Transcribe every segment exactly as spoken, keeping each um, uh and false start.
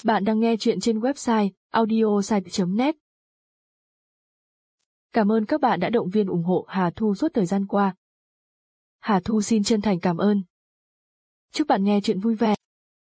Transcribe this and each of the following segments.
Bạn đang nghe chuyện trên website audiosite chấm net. Cảm ơn các bạn đã động viên ủng hộ Hà Thu suốt thời gian qua. Hà Thu xin chân thành cảm ơn. Chúc bạn nghe chuyện vui vẻ.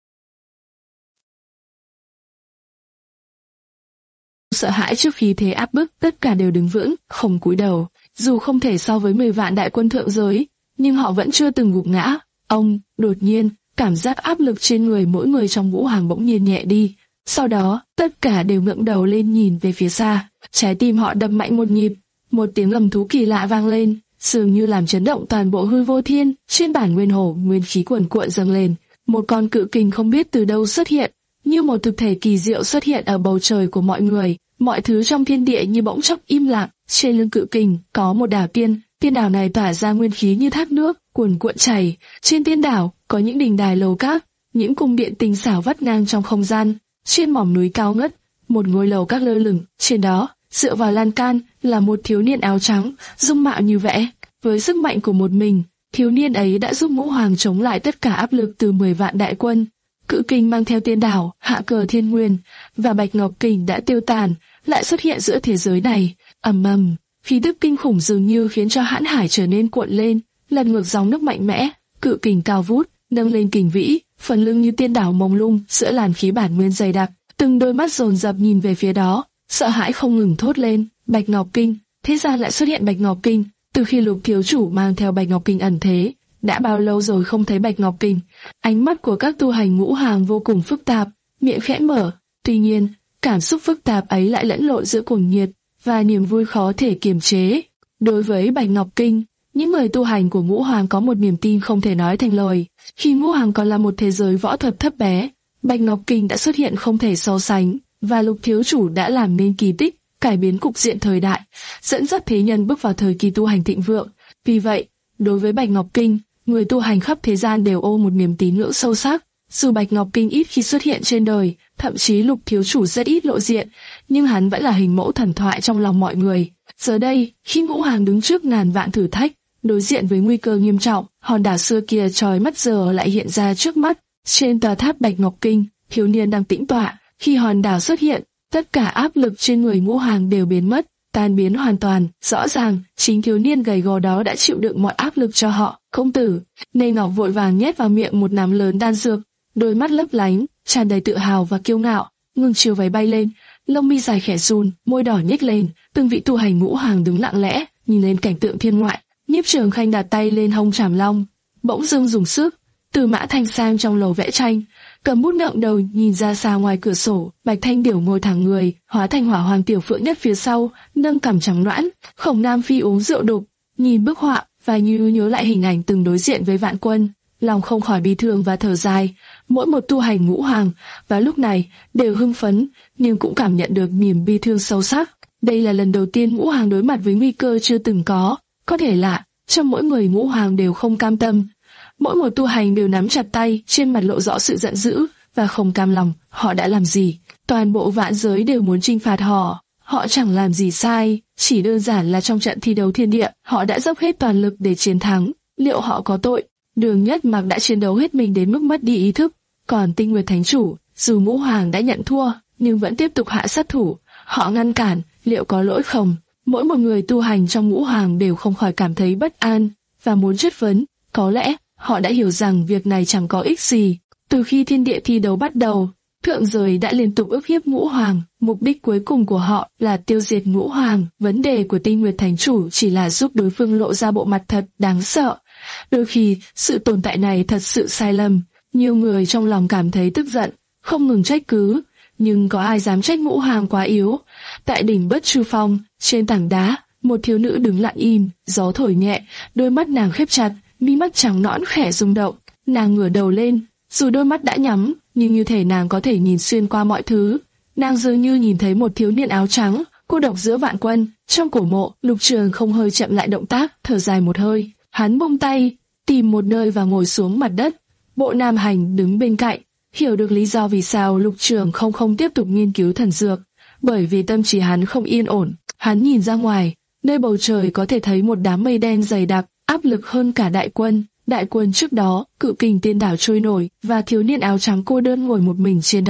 Sợ hãi trước khí thế áp bức, tất cả đều đứng vững, không cúi đầu. Dù không thể so với mười vạn đại quân thượng giới, nhưng họ vẫn chưa từng gục ngã. Ông, đột nhiên, cảm giác áp lực trên người mỗi người trong ngũ hoàng bỗng nhiên nhẹ đi. Sau đó, tất cả đều ngẩng đầu lên nhìn về phía xa. Trái tim họ đập mạnh một nhịp, một tiếng gầm thú kỳ lạ vang lên, dường như làm chấn động toàn bộ hư vô thiên. Trên bản nguyên hồ, nguyên khí cuồn cuộn dâng lên, một con cự kình không biết từ đâu xuất hiện, như một thực thể kỳ diệu xuất hiện ở bầu trời của mọi người. Mọi thứ trong thiên địa như bỗng chốc im lặng. Trên lưng cự kình có một đảo tiên, tiên đảo này tỏa ra nguyên khí như thác nước cuồn cuộn chảy. Trên tiên đảo có những đình đài lầu các, những cung điện tinh xảo vắt ngang trong không gian. Trên mỏm núi cao ngất, một ngôi lầu các lơ lửng, trên đó, dựa vào lan can, là một thiếu niên áo trắng, dung mạo như vẽ. Với sức mạnh của một mình, thiếu niên ấy đã giúp ngũ hoàng chống lại tất cả áp lực từ mười vạn đại quân. Cự kình mang theo tiên đảo, hạ cờ thiên nguyên, và bạch ngọc kình đã tiêu tàn, lại xuất hiện giữa thế giới này. Ầm ầm, khí tức kinh khủng dường như khiến cho hãn hải trở nên cuộn lên, lật ngược dòng nước mạnh mẽ. Cự kình cao vút, nâng lên kình vĩ, phần lưng như tiên đảo mông lung giữa làn khí bản nguyên dày đặc. Từng đôi mắt dồn dập nhìn về phía đó, sợ hãi không ngừng thốt lên. Bạch ngọc kinh, thế ra lại xuất hiện bạch ngọc kinh. Từ khi Lục thiếu chủ mang theo bạch ngọc kinh ẩn thế, đã bao lâu rồi không thấy bạch ngọc kinh? Ánh mắt của các tu hành ngũ hàng vô cùng phức tạp, miệng khẽ mở. Tuy nhiên, cảm xúc phức tạp ấy lại lẫn lộn giữa cuồng nhiệt và niềm vui khó thể kiềm chế. Đối với bạch ngọc kinh, những người tu hành của ngũ hoàng có một niềm tin không thể nói thành lời. Khi ngũ hoàng còn là một thế giới võ thuật thấp bé, bạch ngọc kinh đã xuất hiện không thể so sánh, và Lục thiếu chủ đã làm nên kỳ tích, cải biến cục diện thời đại, dẫn dắt thế nhân bước vào thời kỳ tu hành thịnh vượng. Vì vậy, đối với bạch ngọc kinh, người tu hành khắp thế gian đều ôm một niềm tín ngưỡng sâu sắc. Dù bạch ngọc kinh ít khi xuất hiện trên đời, thậm chí Lục thiếu chủ rất ít lộ diện, nhưng hắn vẫn là hình mẫu thần thoại trong lòng mọi người. Giờ đây, khi ngũ hoàng đứng trước ngàn vạn thử thách, đối diện với nguy cơ nghiêm trọng, hòn đảo xưa kia chói mắt giờ lại hiện ra trước mắt. Trên tòa tháp bạch ngọc kinh, thiếu niên đang tĩnh tọa. Khi hòn đảo xuất hiện, tất cả áp lực trên người ngũ hoàng đều biến mất, tan biến hoàn toàn. Rõ ràng, chính thiếu niên gầy gò đó đã chịu đựng mọi áp lực cho họ. Công tử, Nê Ngọc vội vàng nhét vào miệng một nắm lớn đan dược, đôi mắt lấp lánh, tràn đầy tự hào và kiêu ngạo. Ngưng chiều váy bay lên, lông mi dài khẽ run, môi đỏ nhếch lên. Từng vị tu hành ngũ hoàng đứng lặng lẽ, nhìn lên cảnh tượng thiên ngoại. Nhiếp Trường Khanh đặt tay lên hông trảm long, bỗng dưng dùng sức. Từ Mã Thanh sang trong lầu vẽ tranh, cầm bút ngẩng đầu nhìn ra xa ngoài cửa sổ. Bạch Thanh Điểu ngồi thẳng người, hóa thành hỏa hoàng tiểu phượng nhất phía sau, nâng cằm trắng nõn. Khổng Nam Phi uống rượu đục, nhìn bức họa và như nhớ lại hình ảnh từng đối diện với vạn quân, lòng không khỏi bi thương và thở dài. Mỗi một tu hành ngũ hoàng và lúc này đều hưng phấn, nhưng cũng cảm nhận được niềm bi thương sâu sắc. Đây là lần đầu tiên ngũ hoàng đối mặt với nguy cơ chưa từng có. Có thể là trong mỗi người ngũ hoàng đều không cam tâm. Mỗi một tu hành đều nắm chặt tay, trên mặt lộ rõ sự giận dữ và không cam lòng. Họ đã làm gì? Toàn bộ vạn giới đều muốn trừng phạt họ. Họ chẳng làm gì sai, chỉ đơn giản là trong trận thi đấu thiên địa, họ đã dốc hết toàn lực để chiến thắng. Liệu họ có tội? Đường Nhất Mặc đã chiến đấu hết mình đến mức mất đi ý thức. Còn Tinh Nguyệt Thánh Chủ, dù ngũ hoàng đã nhận thua, nhưng vẫn tiếp tục hạ sát thủ. Họ ngăn cản, liệu có lỗi không? Mỗi một người tu hành trong ngũ hoàng đều không khỏi cảm thấy bất an và muốn chất vấn. Có lẽ họ đã hiểu rằng việc này chẳng có ích gì. Từ khi thiên địa thi đấu bắt đầu, thượng giới đã liên tục ức hiếp ngũ hoàng. Mục đích cuối cùng của họ là tiêu diệt ngũ hoàng. Vấn đề của Tinh Nguyệt Thánh Chủ chỉ là giúp đối phương lộ ra bộ mặt thật đáng sợ. Đôi khi, sự tồn tại này thật sự sai lầm. Nhiều người trong lòng cảm thấy tức giận, không ngừng trách cứ. Nhưng có ai dám trách ngũ hoàng quá yếu? Tại đỉnh Bất Chu Phong, trên tảng đá, một thiếu nữ đứng lặng im, gió thổi nhẹ, đôi mắt nàng khép chặt, mi mắt trắng nõn khẽ rung động. Nàng ngửa đầu lên, dù đôi mắt đã nhắm, nhưng như thể nàng có thể nhìn xuyên qua mọi thứ. Nàng dường như nhìn thấy một thiếu niên áo trắng, cô độc giữa vạn quân. Trong cổ mộ, Lục Trường không hơi chậm lại động tác, thở dài một hơi. Hắn buông tay, tìm một nơi và ngồi xuống mặt đất. Bộ Nam Hành đứng bên cạnh, hiểu được lý do vì sao Lục Trường không không tiếp tục nghiên cứu thần dược. Bởi vì tâm trí hắn không yên ổn. Hắn nhìn ra ngoài, nơi bầu trời có thể thấy một đám mây đen dày đặc, áp lực hơn cả đại quân. Đại quân trước đó, cự kình tiên đảo trôi nổi và thiếu niên áo trắng cô đơn ngồi một mình trên đó.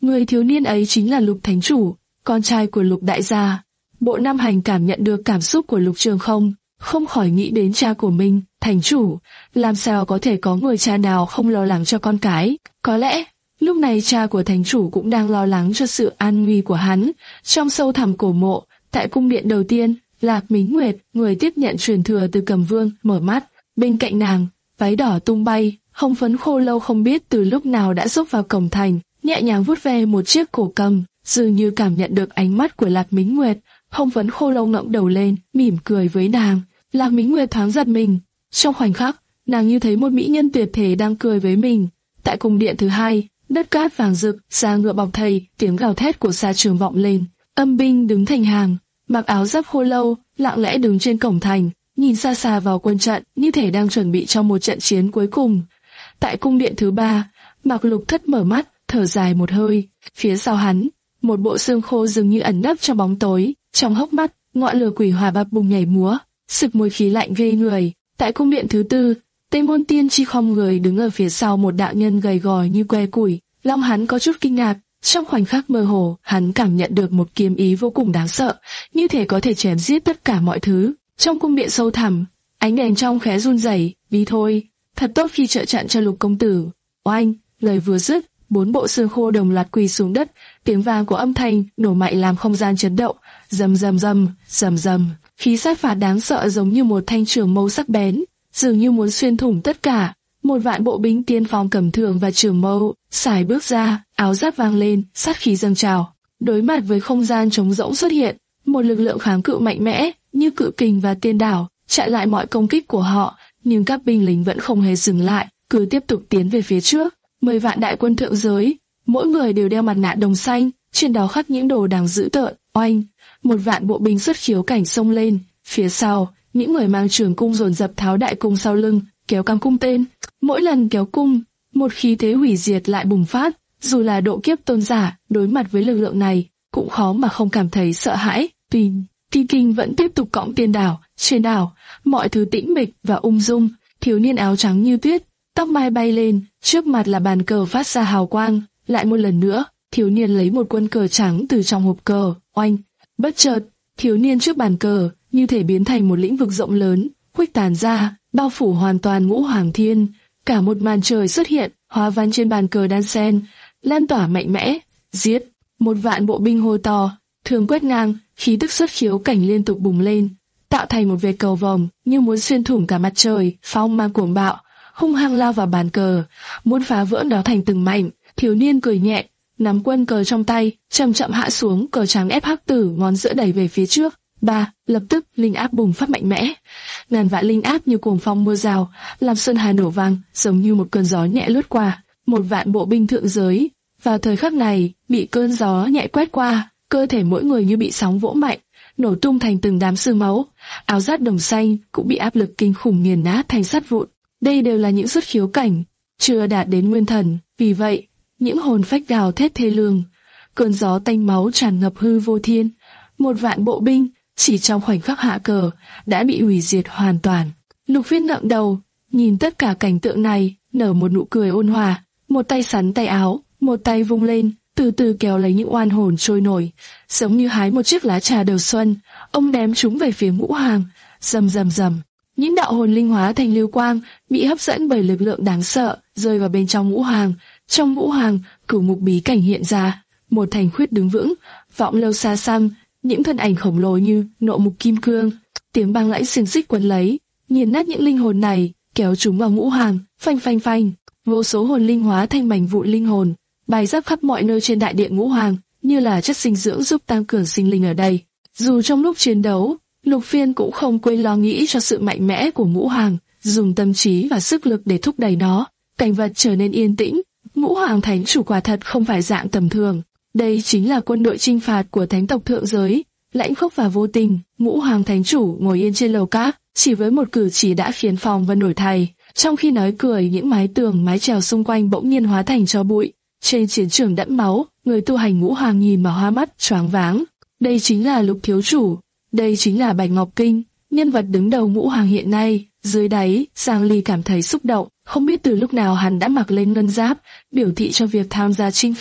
Người thiếu niên ấy chính là Lục Thánh Chủ, con trai của Lục Đại gia. Bộ Nam Hành cảm nhận được cảm xúc của Lục Trường Không, không khỏi nghĩ đến cha của mình, Thánh Chủ. Làm sao có thể có người cha nào không lo lắng cho con cái? Có lẽ lúc này cha của Thánh Chủ cũng đang lo lắng cho sự an nguy của hắn. Trong sâu thẳm cổ mộ, tại cung điện đầu tiên, Lạc Mính Nguyệt, người tiếp nhận truyền thừa từ Cầm Vương, mở mắt. Bên cạnh nàng, váy đỏ tung bay, hồng phấn khô lâu không biết từ lúc nào đã xốc vào cổng thành, nhẹ nhàng vuốt ve một chiếc cổ cầm, dường như cảm nhận được ánh mắt của Lạc Mính Nguyệt. Hồng phấn khô lâu ngẩng đầu lên, mỉm cười với nàng. Lạc Mính Nguyệt thoáng giật mình. Trong khoảnh khắc, nàng như thấy một mỹ nhân tuyệt thế đang cười với mình. Tại cung điện thứ hai, đất cát vàng rực, xa ngựa bọc thầy, tiếng gào thét của xa trường vọng lên. Âm binh đứng thành hàng, mặc áo giáp khô lâu, lặng lẽ đứng trên cổng thành, nhìn xa xa vào quân trận, như thể đang chuẩn bị cho một trận chiến cuối cùng. Tại cung điện thứ ba, Mạc Lục Thất mở mắt, thở dài một hơi. Phía sau hắn, một bộ xương khô dường như ẩn nấp trong bóng tối, trong hốc mắt, ngọn lửa quỷ hỏa bập bùng nhảy múa, sực mùi khí lạnh ghê người. Tại cung điện thứ tư, Tây Môn Tiên Chi khom người đứng ở phía sau một đạo nhân gầy gò như que củi. Lòng hắn có chút kinh ngạc. Trong khoảnh khắc mơ hồ, hắn cảm nhận được một kiếm ý vô cùng đáng sợ, như thể có thể chém giết tất cả mọi thứ. Trong cung điện sâu thẳm, ánh đèn trong khẽ run rẩy. Đi thôi, thật tốt khi trợ trận cho Lục công tử. Oanh, lời vừa dứt, bốn bộ xương khô đồng loạt quỳ xuống đất, tiếng vang của âm thanh nổ mạnh làm không gian chấn động. Rầm rầm rầm, rầm rầm, khí sát phạt đáng sợ giống như một thanh trường mâu sắc bén, dường như muốn xuyên thủng tất cả. Một vạn bộ binh tiên phong cầm thường và trường mâu, xài bước ra, áo giáp vang lên, sát khí dâng trào. Đối mặt với không gian trống rỗng xuất hiện, một lực lượng kháng cự mạnh mẽ, như cự kình và tiên đảo, chặn lại mọi công kích của họ, nhưng các binh lính vẫn không hề dừng lại, cứ tiếp tục tiến về phía trước. Mười vạn đại quân thượng giới, mỗi người đều đeo mặt nạ đồng xanh, trên đó khắc những đồ đằng dữ tợn. Oanh, một vạn bộ binh xuất khiếu cảnh xông lên, phía sau, những người mang trường cung dồn dập tháo đại cung sau lưng, kéo căng cung tên. Mỗi lần kéo cung, một khí thế hủy diệt lại bùng phát. Dù là độ kiếp tôn giả, đối mặt với lực lượng này, cũng khó mà không cảm thấy sợ hãi. Tuy Ti Kinh vẫn tiếp tục cõng tiên đảo. Trên đảo, mọi thứ tĩnh mịch và ung dung. Thiếu niên áo trắng như tuyết, tóc mai bay lên, trước mặt là bàn cờ phát ra hào quang. Lại một lần nữa, thiếu niên lấy một quân cờ trắng từ trong hộp cờ. Oanh, bất chợt, thiếu niên trước bàn cờ như thể biến thành một lĩnh vực rộng lớn, khuếch tán ra, bao phủ hoàn toàn ngũ hoàng thiên. Cả một màn trời xuất hiện, hoa văn trên bàn cờ đan xen, lan tỏa mạnh mẽ. Giết! Một vạn bộ binh hô to, thường quét ngang, khí tức xuất khiếu cảnh liên tục bùng lên, tạo thành một vệt cầu vồng như muốn xuyên thủng cả mặt trời. Phong mang cuồng bạo, hung hăng lao vào bàn cờ, muốn phá vỡ nó thành từng mảnh. Thiếu niên cười nhẹ, nắm quân cờ trong tay, chậm chậm hạ xuống cờ trắng ép hắc tử ngón giữa đẩy về phía trước. Ba, lập tức linh áp bùng phát mạnh mẽ, ngàn vạn linh áp như cuồng phong mưa rào, làm sơn hà nổ vang, giống như một cơn gió nhẹ lướt qua. Một vạn bộ binh thượng giới, vào thời khắc này, bị cơn gió nhẹ quét qua, cơ thể mỗi người như bị sóng vỗ mạnh, nổ tung thành từng đám xương máu. Áo giáp đồng xanh cũng bị áp lực kinh khủng nghiền nát thành sắt vụn. Đây đều là những xuất khiếu cảnh, chưa đạt đến nguyên thần, vì vậy, những hồn phách gào thét thê lương. Cơn gió tanh máu tràn ngập hư vô thiên. Một vạn bộ binh chỉ trong khoảnh khắc hạ cờ đã bị hủy diệt hoàn toàn. Lục Viễn ngẩng đầu, nhìn tất cả cảnh tượng này, nở một nụ cười ôn hòa, một tay sắn tay áo, một tay vung lên, từ từ kéo lấy những oan hồn trôi nổi, giống như hái một chiếc lá trà đầu xuân. Ông ném chúng về phía Ngũ Hoàng, rầm rầm rầm. Những đạo hồn linh hóa thành lưu quang, bị hấp dẫn bởi lực lượng đáng sợ, rơi vào bên trong Ngũ Hoàng. Trong Ngũ Hoàng, cửu mục bí cảnh hiện ra, một thành khuyết đứng vững, vọng lâu xa xăm. Những thân ảnh khổng lồ như nộ mục kim cương, tiếng băng lãnh xiềng xích quấn lấy, nghiền nát những linh hồn này, kéo chúng vào Ngũ Hoàng, phanh phanh phanh. Vô số hồn linh hóa thành mảnh vụn linh hồn, bay rác khắp mọi nơi trên đại điện Ngũ Hoàng, như là chất dinh dưỡng giúp tăng cường sinh linh ở đây. Dù trong lúc chiến đấu, Lục Phiên cũng không quên lo nghĩ cho sự mạnh mẽ của Ngũ Hoàng, dùng tâm trí và sức lực để thúc đẩy nó. Cảnh vật trở nên yên tĩnh. Ngũ Hoàng Thánh Chủ quả thật không phải dạng tầm thường. Đây chính là quân đội chinh phạt của thánh tộc thượng giới, lãnh khốc và vô tình. Ngũ Hoàng Thánh Chủ ngồi yên trên lầu cát, chỉ với một cử chỉ đã khiến phòng vân đổi thay. Trong khi nói cười, những mái tường mái chèo xung quanh bỗng nhiên hóa thành tro bụi. Trên chiến trường đẫm máu, người tu hành Ngũ Hoàng nhìn mà hoa mắt choáng váng. Đây chính là Lục thiếu chủ, đây chính là Bạch Ngọc Kinh, nhân vật đứng đầu Ngũ Hoàng hiện nay. Dưới đáy, Giang Ly cảm thấy xúc động, không biết từ lúc nào hắn đã mặc lên ngân giáp, biểu thị cho việc tham gia chinh phạt.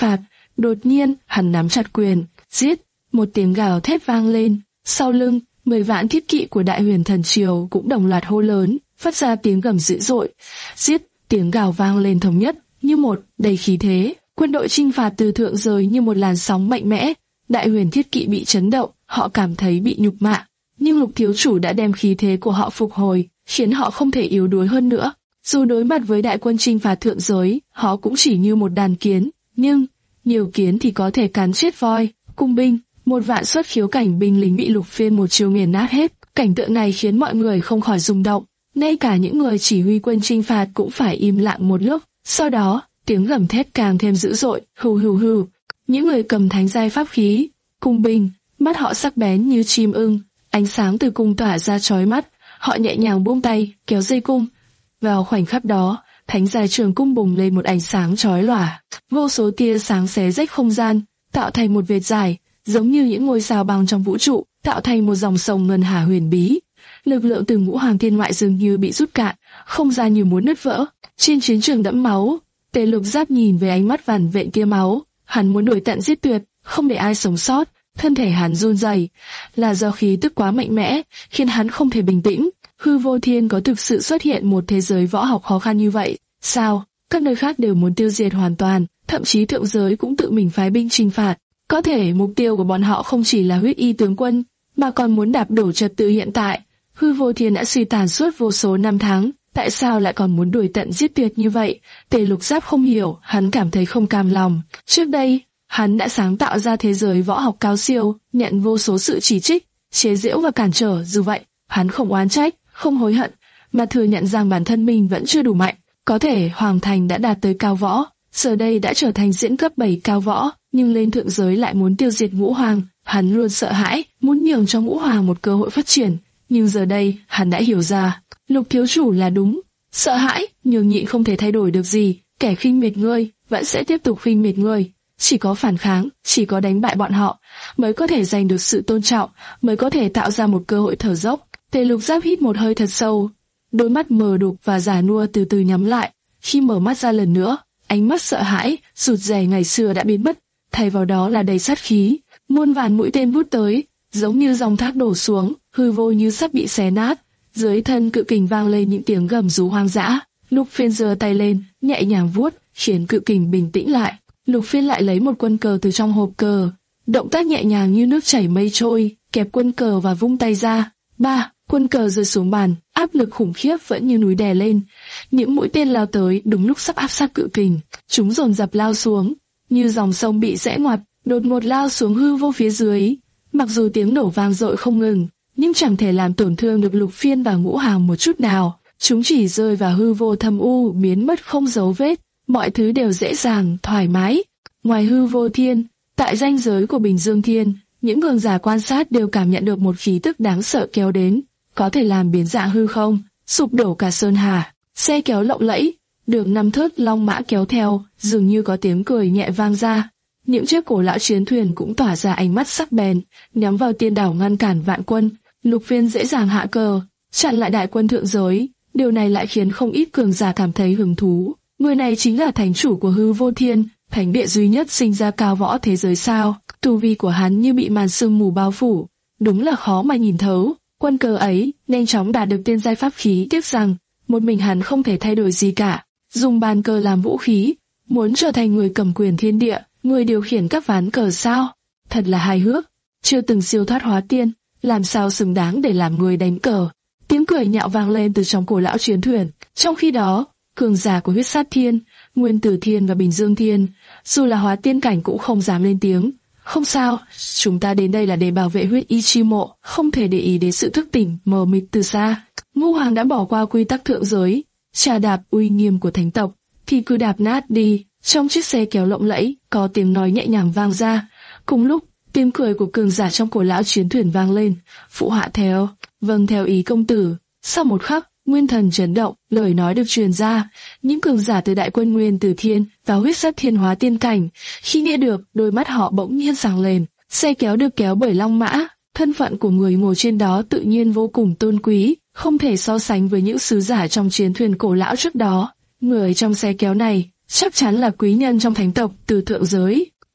Đột nhiên, hắn nắm chặt quyền, giết, một tiếng gào thét vang lên. Sau lưng, mười vạn thiết kỵ của Đại Huyền Thần Triều cũng đồng loạt hô lớn, phát ra tiếng gầm dữ dội. Giết, tiếng gào vang lên thống nhất, như một, đầy khí thế. Quân đội chinh phạt từ thượng giới như một làn sóng mạnh mẽ. Đại Huyền thiết kỵ bị chấn động, họ cảm thấy bị nhục mạ. Nhưng Lục thiếu chủ đã đem khí thế của họ phục hồi, khiến họ không thể yếu đuối hơn nữa. Dù đối mặt với đại quân chinh phạt thượng giới, họ cũng chỉ như một đàn kiến, nhưng nhiều kiến thì có thể cắn chết voi. Cung binh, một vạn xuất khiếu cảnh binh lính bị Lục Phiên một chiêu nghiền nát hết. Cảnh tượng này khiến mọi người không khỏi rung động, ngay cả những người chỉ huy quân chinh phạt cũng phải im lặng một lúc. Sau đó, tiếng gầm thét càng thêm dữ dội, hù hù hù. Những người cầm thánh giai pháp khí, cung binh, mắt họ sắc bén như chim ưng, ánh sáng từ cung tỏa ra chói mắt. Họ nhẹ nhàng buông tay, kéo dây cung. Vào khoảnh khắc đó, thánh giai trường cung bùng lên một ánh sáng chói lòa, vô số tia sáng xé rách không gian, tạo thành một vệt dài, giống như những ngôi sao băng trong vũ trụ, tạo thành một dòng sông ngân hà huyền bí. Lực lượng từ ngũ hoàng thiên ngoại dường như bị rút cạn, không gian như muốn nứt vỡ. Trên chiến trường đẫm máu, Tề Lục Giáp nhìn về ánh mắt vằn vện tia máu, hắn muốn đuổi tận giết tuyệt, không để ai sống sót. Thân thể hắn run rẩy, là do khí tức quá mạnh mẽ, khiến hắn không thể bình tĩnh. Hư Vô Thiên có thực sự xuất hiện một thế giới võ học khó khăn như vậy? Sao? Các nơi khác đều muốn tiêu diệt hoàn toàn, thậm chí thượng giới cũng tự mình phái binh trừng phạt. Có thể mục tiêu của bọn họ không chỉ là huyết y tướng quân, mà còn muốn đạp đổ trật tự hiện tại. Hư Vô Thiên đã suy tàn suốt vô số năm tháng, tại sao lại còn muốn đuổi tận giết tuyệt như vậy? Tề Lục Giáp không hiểu, hắn cảm thấy không cam lòng. Trước đây, hắn đã sáng tạo ra thế giới võ học cao siêu, nhận vô số sự chỉ trích, chế giễu và cản trở. Dù vậy, hắn không oán trách, không hối hận, mà thừa nhận rằng bản thân mình vẫn chưa đủ mạnh. Có thể Hoàng Thành đã đạt tới cao võ, giờ đây đã trở thành diễn cấp bảy cao võ, nhưng lên thượng giới lại muốn tiêu diệt Ngũ Hoàng. Hắn luôn sợ hãi, muốn nhường cho Ngũ Hoàng một cơ hội phát triển, nhưng giờ đây hắn đã hiểu ra, Lục thiếu chủ là đúng. Sợ hãi, nhường nhịn không thể thay đổi được gì. Kẻ khinh miệt ngươi vẫn sẽ tiếp tục khinh miệt ngươi. Chỉ có phản kháng, chỉ có đánh bại bọn họ mới có thể giành được sự tôn trọng, mới có thể tạo ra một cơ hội thở dốc. Tề Lục Giáp hít một hơi thật sâu, đôi mắt mờ đục và già nua từ từ nhắm lại. Khi mở mắt ra lần nữa, ánh mắt sợ hãi, rụt rè ngày xưa đã biến mất, thay vào đó là đầy sát khí. Muôn vàn mũi tên vút tới, giống như dòng thác đổ xuống, hư vô như sắp bị xé nát. Dưới thân cự kình vang lên những tiếng gầm rú hoang dã. Lục Phiên giơ tay lên, nhẹ nhàng vuốt, khiến cự kình bình tĩnh lại. Lục Phiên lại lấy một quân cờ từ trong hộp cờ, động tác nhẹ nhàng như nước chảy mây trôi, kẹp quân cờ và vung tay ra. Ba, quân cờ rơi xuống bàn, áp lực khủng khiếp vẫn như núi đè lên. Những mũi tên lao tới đúng lúc sắp áp sát cự kình, chúng dồn dập lao xuống, như dòng sông bị rẽ ngoặt, đột ngột lao xuống hư vô phía dưới. Mặc dù tiếng nổ vang dội không ngừng, nhưng chẳng thể làm tổn thương được Lục Phiên và Ngũ Hoàng một chút nào. Chúng chỉ rơi vào hư vô thâm u, biến mất không dấu vết. Mọi thứ đều dễ dàng, thoải mái. Ngoài Hư Vô Thiên, tại ranh giới của Bình Dương Thiên, những cường giả quan sát đều cảm nhận được một khí tức đáng sợ kéo đến, có thể làm biến dạng hư không, sụp đổ cả sơn hà. Xe kéo lộng lẫy, được năm thớt long mã kéo theo, dường như có tiếng cười nhẹ vang ra. Những chiếc cổ lão chiến thuyền cũng tỏa ra ánh mắt sắc bén, nhắm vào tiên đảo ngăn cản vạn quân. Lục Phiên dễ dàng hạ cờ, chặn lại đại quân thượng giới. Điều này lại khiến không ít cường giả cảm thấy hứng thú. Người này chính là thánh chủ của Hư Vô Thiên, thánh địa duy nhất sinh ra cao võ thế giới sao? Tu vi của hắn như bị màn sương mù bao phủ, đúng là khó mà nhìn thấu. Quân cờ ấy nhanh chóng đạt được tiên giai pháp khí, tiếc rằng một mình hắn không thể thay đổi gì cả. Dùng bàn cờ làm vũ khí, muốn trở thành người cầm quyền thiên địa, người điều khiển các ván cờ sao? Thật là hài hước. Chưa từng siêu thoát hóa tiên, làm sao xứng đáng để làm người đánh cờ? Tiếng cười nhạo vang lên từ trong cổ lão chiến thuyền. Trong khi đó, cường giả của Huyết Sát Thiên, Nguyên Tử Thiên và Bình Dương Thiên, dù là hóa tiên cảnh cũng không dám lên tiếng. Không sao, chúng ta đến đây là để bảo vệ huyết y chi mộ, không thể để ý đến sự thức tỉnh mờ mịt từ xa. Ngũ Hoàng đã bỏ qua quy tắc thượng giới, trà đạp uy nghiêm của thánh tộc, thì cứ đạp nát đi. Trong chiếc xe kéo lộng lẫy, có tiếng nói nhẹ nhàng vang ra. Cùng lúc, tiếng cười của cường giả trong cổ lão chiến thuyền vang lên. Phụ hạ theo, vâng theo ý công tử. Sau một khắc, nguyên thần chấn động, lời nói được truyền ra. Những cường giả từ đại quân Nguyên Tử Thiên và Huyết Sát Thiên hóa tiên cảnh, khi nghe được, đôi mắt họ bỗng nhiên sáng lên. Xe kéo được kéo bởi long mã, thân phận của người ngồi trên đó tự nhiên vô cùng tôn quý, không thể so sánh với những sứ giả trong chiến thuyền cổ lão trước đó. Người trong xe kéo này chắc chắn là quý nhân trong thánh tộc từ thượng giới.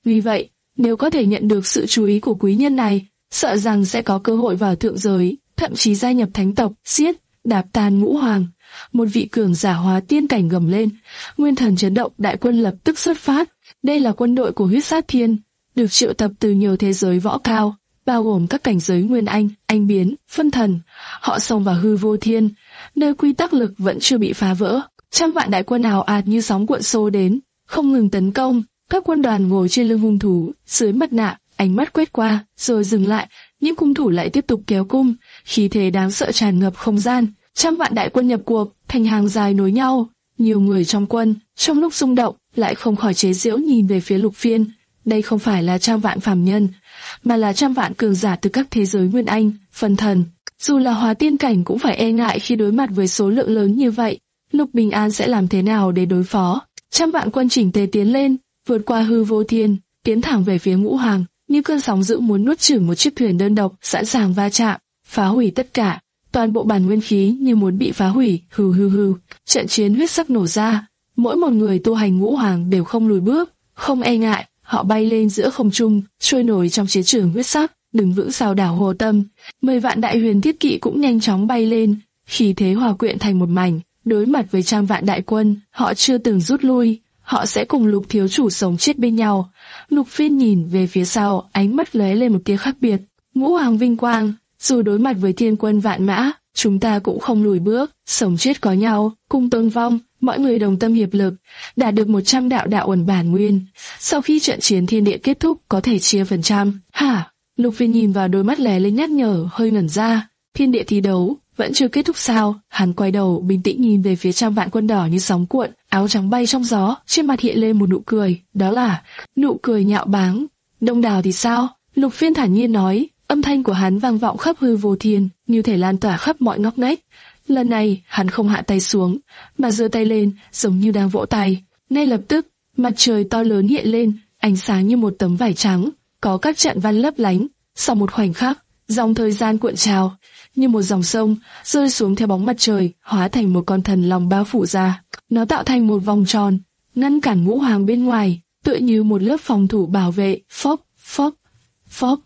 Vì vậy, nếu có thể nhận được sự chú ý của quý nhân này, sợ rằng sẽ có cơ hội vào thượng giới, thậm chí gia nhập thánh tộc, giết, đạp tan ngũ hoàng. Một vị cường giả hóa tiên cảnh gầm lên, nguyên thần chấn động, đại quân lập tức xuất phát. Đây là quân đội của huyết sát thiên, được triệu tập từ nhiều thế giới võ cao, bao gồm các cảnh giới nguyên anh, anh biến, phân thần. Họ xông vào hư vô thiên, nơi quy tắc lực vẫn chưa bị phá vỡ. Trăm vạn đại quân ào ạt như sóng cuộn xô đến, không ngừng tấn công. Các quân đoàn ngồi trên lưng hung thú, dưới mặt nạ, ánh mắt quét qua, rồi dừng lại. Những cung thủ lại tiếp tục kéo cung, khí thế đáng sợ tràn ngập không gian. Trăm vạn đại quân nhập cuộc, thành hàng dài nối nhau. Nhiều người trong quân, trong lúc rung động, lại không khỏi chế giễu nhìn về phía Lục Phiên. Đây không phải là trăm vạn phàm nhân, mà là trăm vạn cường giả từ các thế giới nguyên anh, phân thần. Dù là hóa tiên cảnh cũng phải e ngại khi đối mặt với số lượng lớn như vậy. Lục Bình An sẽ làm thế nào để đối phó? Trăm vạn quân chỉnh tề tiến lên, vượt qua hư vô thiên, tiến thẳng về phía ngũ hoàng, như cơn sóng dữ muốn nuốt chửng một chiếc thuyền đơn độc, sẵn sàng va chạm, phá hủy tất cả. Toàn bộ bản nguyên khí như muốn bị phá hủy, hừ hừ hừ. Trận chiến huyết sắc nổ ra, mỗi một người tu hành ngũ hoàng đều không lùi bước, không e ngại, họ bay lên giữa không trung, trôi nổi trong chiến trường huyết sắc, đứng vững sau đảo Hồ Tâm. Mười vạn đại huyền thiết kỵ cũng nhanh chóng bay lên, khí thế hòa quyện thành một mảnh. Đối mặt với trăm vạn đại quân, họ chưa từng rút lui, họ sẽ cùng Lục thiếu chủ sống chết bên nhau. Lục Phiên nhìn về phía sau, ánh mắt lóe lên một tia khác biệt. Ngũ hoàng vinh quang, dù đối mặt với thiên quân vạn mã, chúng ta cũng không lùi bước, sống chết có nhau, cùng tôn vong, mọi người đồng tâm hiệp lực, đạt được một trăm đạo đạo uẩn bản nguyên. Sau khi trận chiến thiên địa kết thúc, có thể chia phần trăm. Hả? Lục Phiên nhìn vào đôi mắt lè lên nhắc nhở, hơi ngẩn ra. Thiên địa thi đấu vẫn chưa kết thúc sao? Hắn quay đầu, bình tĩnh nhìn về phía trăm vạn quân đỏ như sóng cuộn, áo trắng bay trong gió, trên mặt hiện lên một nụ cười, đó là nụ cười nhạo báng. Đông đảo thì sao? Lục Phiên thản nhiên nói, âm thanh của hắn vang vọng khắp hư vô thiên, như thể lan tỏa khắp mọi ngóc ngách. Lần này, hắn không hạ tay xuống, mà giơ tay lên, giống như đang vỗ tay. Ngay lập tức, mặt trời to lớn hiện lên, ánh sáng như một tấm vải trắng, có các trận văn lấp lánh. Sau một khoảnh khắc, dòng thời gian cuộn trào, như một dòng sông, rơi xuống theo bóng mặt trời, hóa thành một con thần long bao phủ ra. Nó tạo thành một vòng tròn, ngăn cản ngũ hoàng bên ngoài, tựa như một lớp phòng thủ bảo vệ. Phốc, phốc, phốc.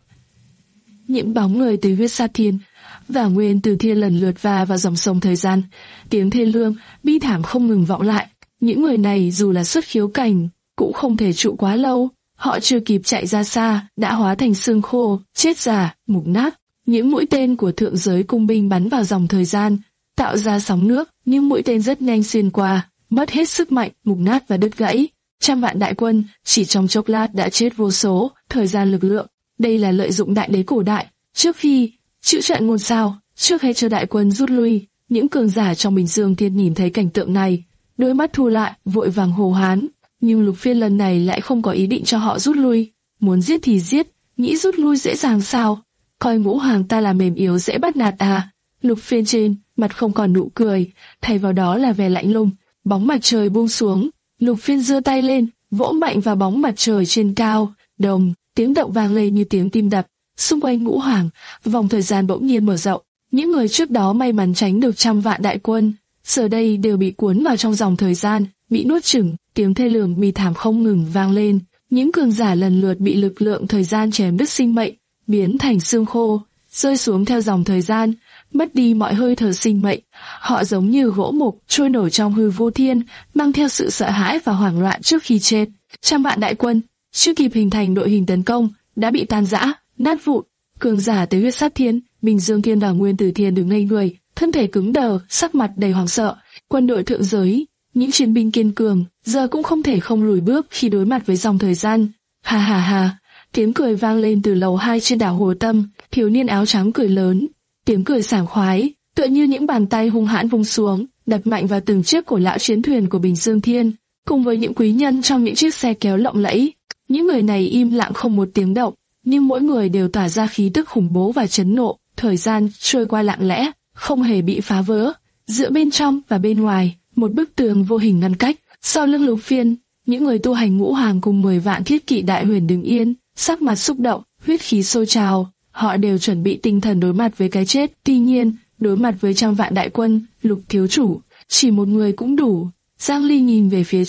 Những bóng người từ huyết sát thiên và nguyên từ thiên lần lượt va vào dòng sông thời gian, tiếng thê lương, bi thảm không ngừng vọng lại. Những người này dù là xuất khiếu cảnh, cũng không thể trụ quá lâu. Họ chưa kịp chạy ra xa, đã hóa thành xương khô, chết già, mục nát. Những mũi tên của thượng giới cung binh bắn vào dòng thời gian, tạo ra sóng nước, nhưng mũi tên rất nhanh xuyên qua, mất hết sức mạnh, mục nát và đứt gãy. Trăm vạn đại quân chỉ trong chốc lát đã chết vô số. Thời gian lực lượng, đây là lợi dụng đại đế cổ đại. Trước khi chữ trận ngôn sao, trước hay cho đại quân rút lui, những cường giả trong Bình Dương Thiên nhìn thấy cảnh tượng này, đôi mắt thu lại, vội vàng hô hán. Nhưng Lục Phiên lần này lại không có ý định cho họ rút lui, muốn giết thì giết, nghĩ rút lui dễ dàng sao? Coi ngũ hoàng ta là mềm yếu dễ bắt nạt à? Lục Phiên trên mặt không còn nụ cười, thay vào đó là vẻ lạnh lùng. Bóng mặt trời buông xuống, Lục Phiên giơ tay lên, vỗ mạnh vào bóng mặt trời trên cao. Đồng, tiếng động vang lên như tiếng tim đập. Xung quanh ngũ hoàng, vòng thời gian bỗng nhiên mở rộng. Những người trước đó may mắn tránh được trăm vạn đại quân, giờ đây đều bị cuốn vào trong dòng thời gian, bị nuốt chửng. Tiếng thê lương bi thảm không ngừng vang lên. Những cường giả lần lượt bị lực lượng thời gian chém đứt sinh mệnh, biến thành xương khô, rơi xuống theo dòng thời gian, mất đi mọi hơi thở sinh mệnh. Họ giống như gỗ mục trôi nổi trong hư vô thiên, mang theo sự sợ hãi và hoảng loạn trước khi chết. Trăm vạn đại quân chưa kịp hình thành đội hình tấn công đã bị tan rã, nát vụn. Cường giả tới huyết sát thiên, Bình Dương Thiên và Nguyên Tử Thiên đứng ngây người, thân thể cứng đờ, sắc mặt đầy hoảng sợ. Quân đội thượng giới, những chiến binh kiên cường, giờ cũng không thể không lùi bước khi đối mặt với dòng thời gian. Ha ha ha, tiếng cười vang lên từ lầu hai trên đảo Hồ Tâm, thiếu niên áo trắng cười lớn, tiếng cười sảng khoái, tựa như những bàn tay hung hãn vung xuống, đập mạnh vào từng chiếc cổ lão chiến thuyền của Bình Dương Thiên, cùng với những quý nhân trong những chiếc xe kéo lộng lẫy. Những người này im lặng không một tiếng động, nhưng mỗi người đều tỏa ra khí tức khủng bố và chấn nộ. Thời gian trôi qua lặng lẽ, không hề bị phá vỡ. Giữa bên trong và bên ngoài, một bức tường vô hình ngăn cách. Sau lưng Lục Phiên, những người tu hành ngũ hoàng cùng mười vạn thiết kỵ đại huyền đứng yên, sắc mặt xúc động, huyết khí sôi trào. Họ đều chuẩn bị tinh thần đối mặt với cái chết. Tuy nhiên, đối mặt với trăm vạn đại quân, Lục thiếu chủ, chỉ một người cũng đủ. Giang Ly nhìn về phía trước,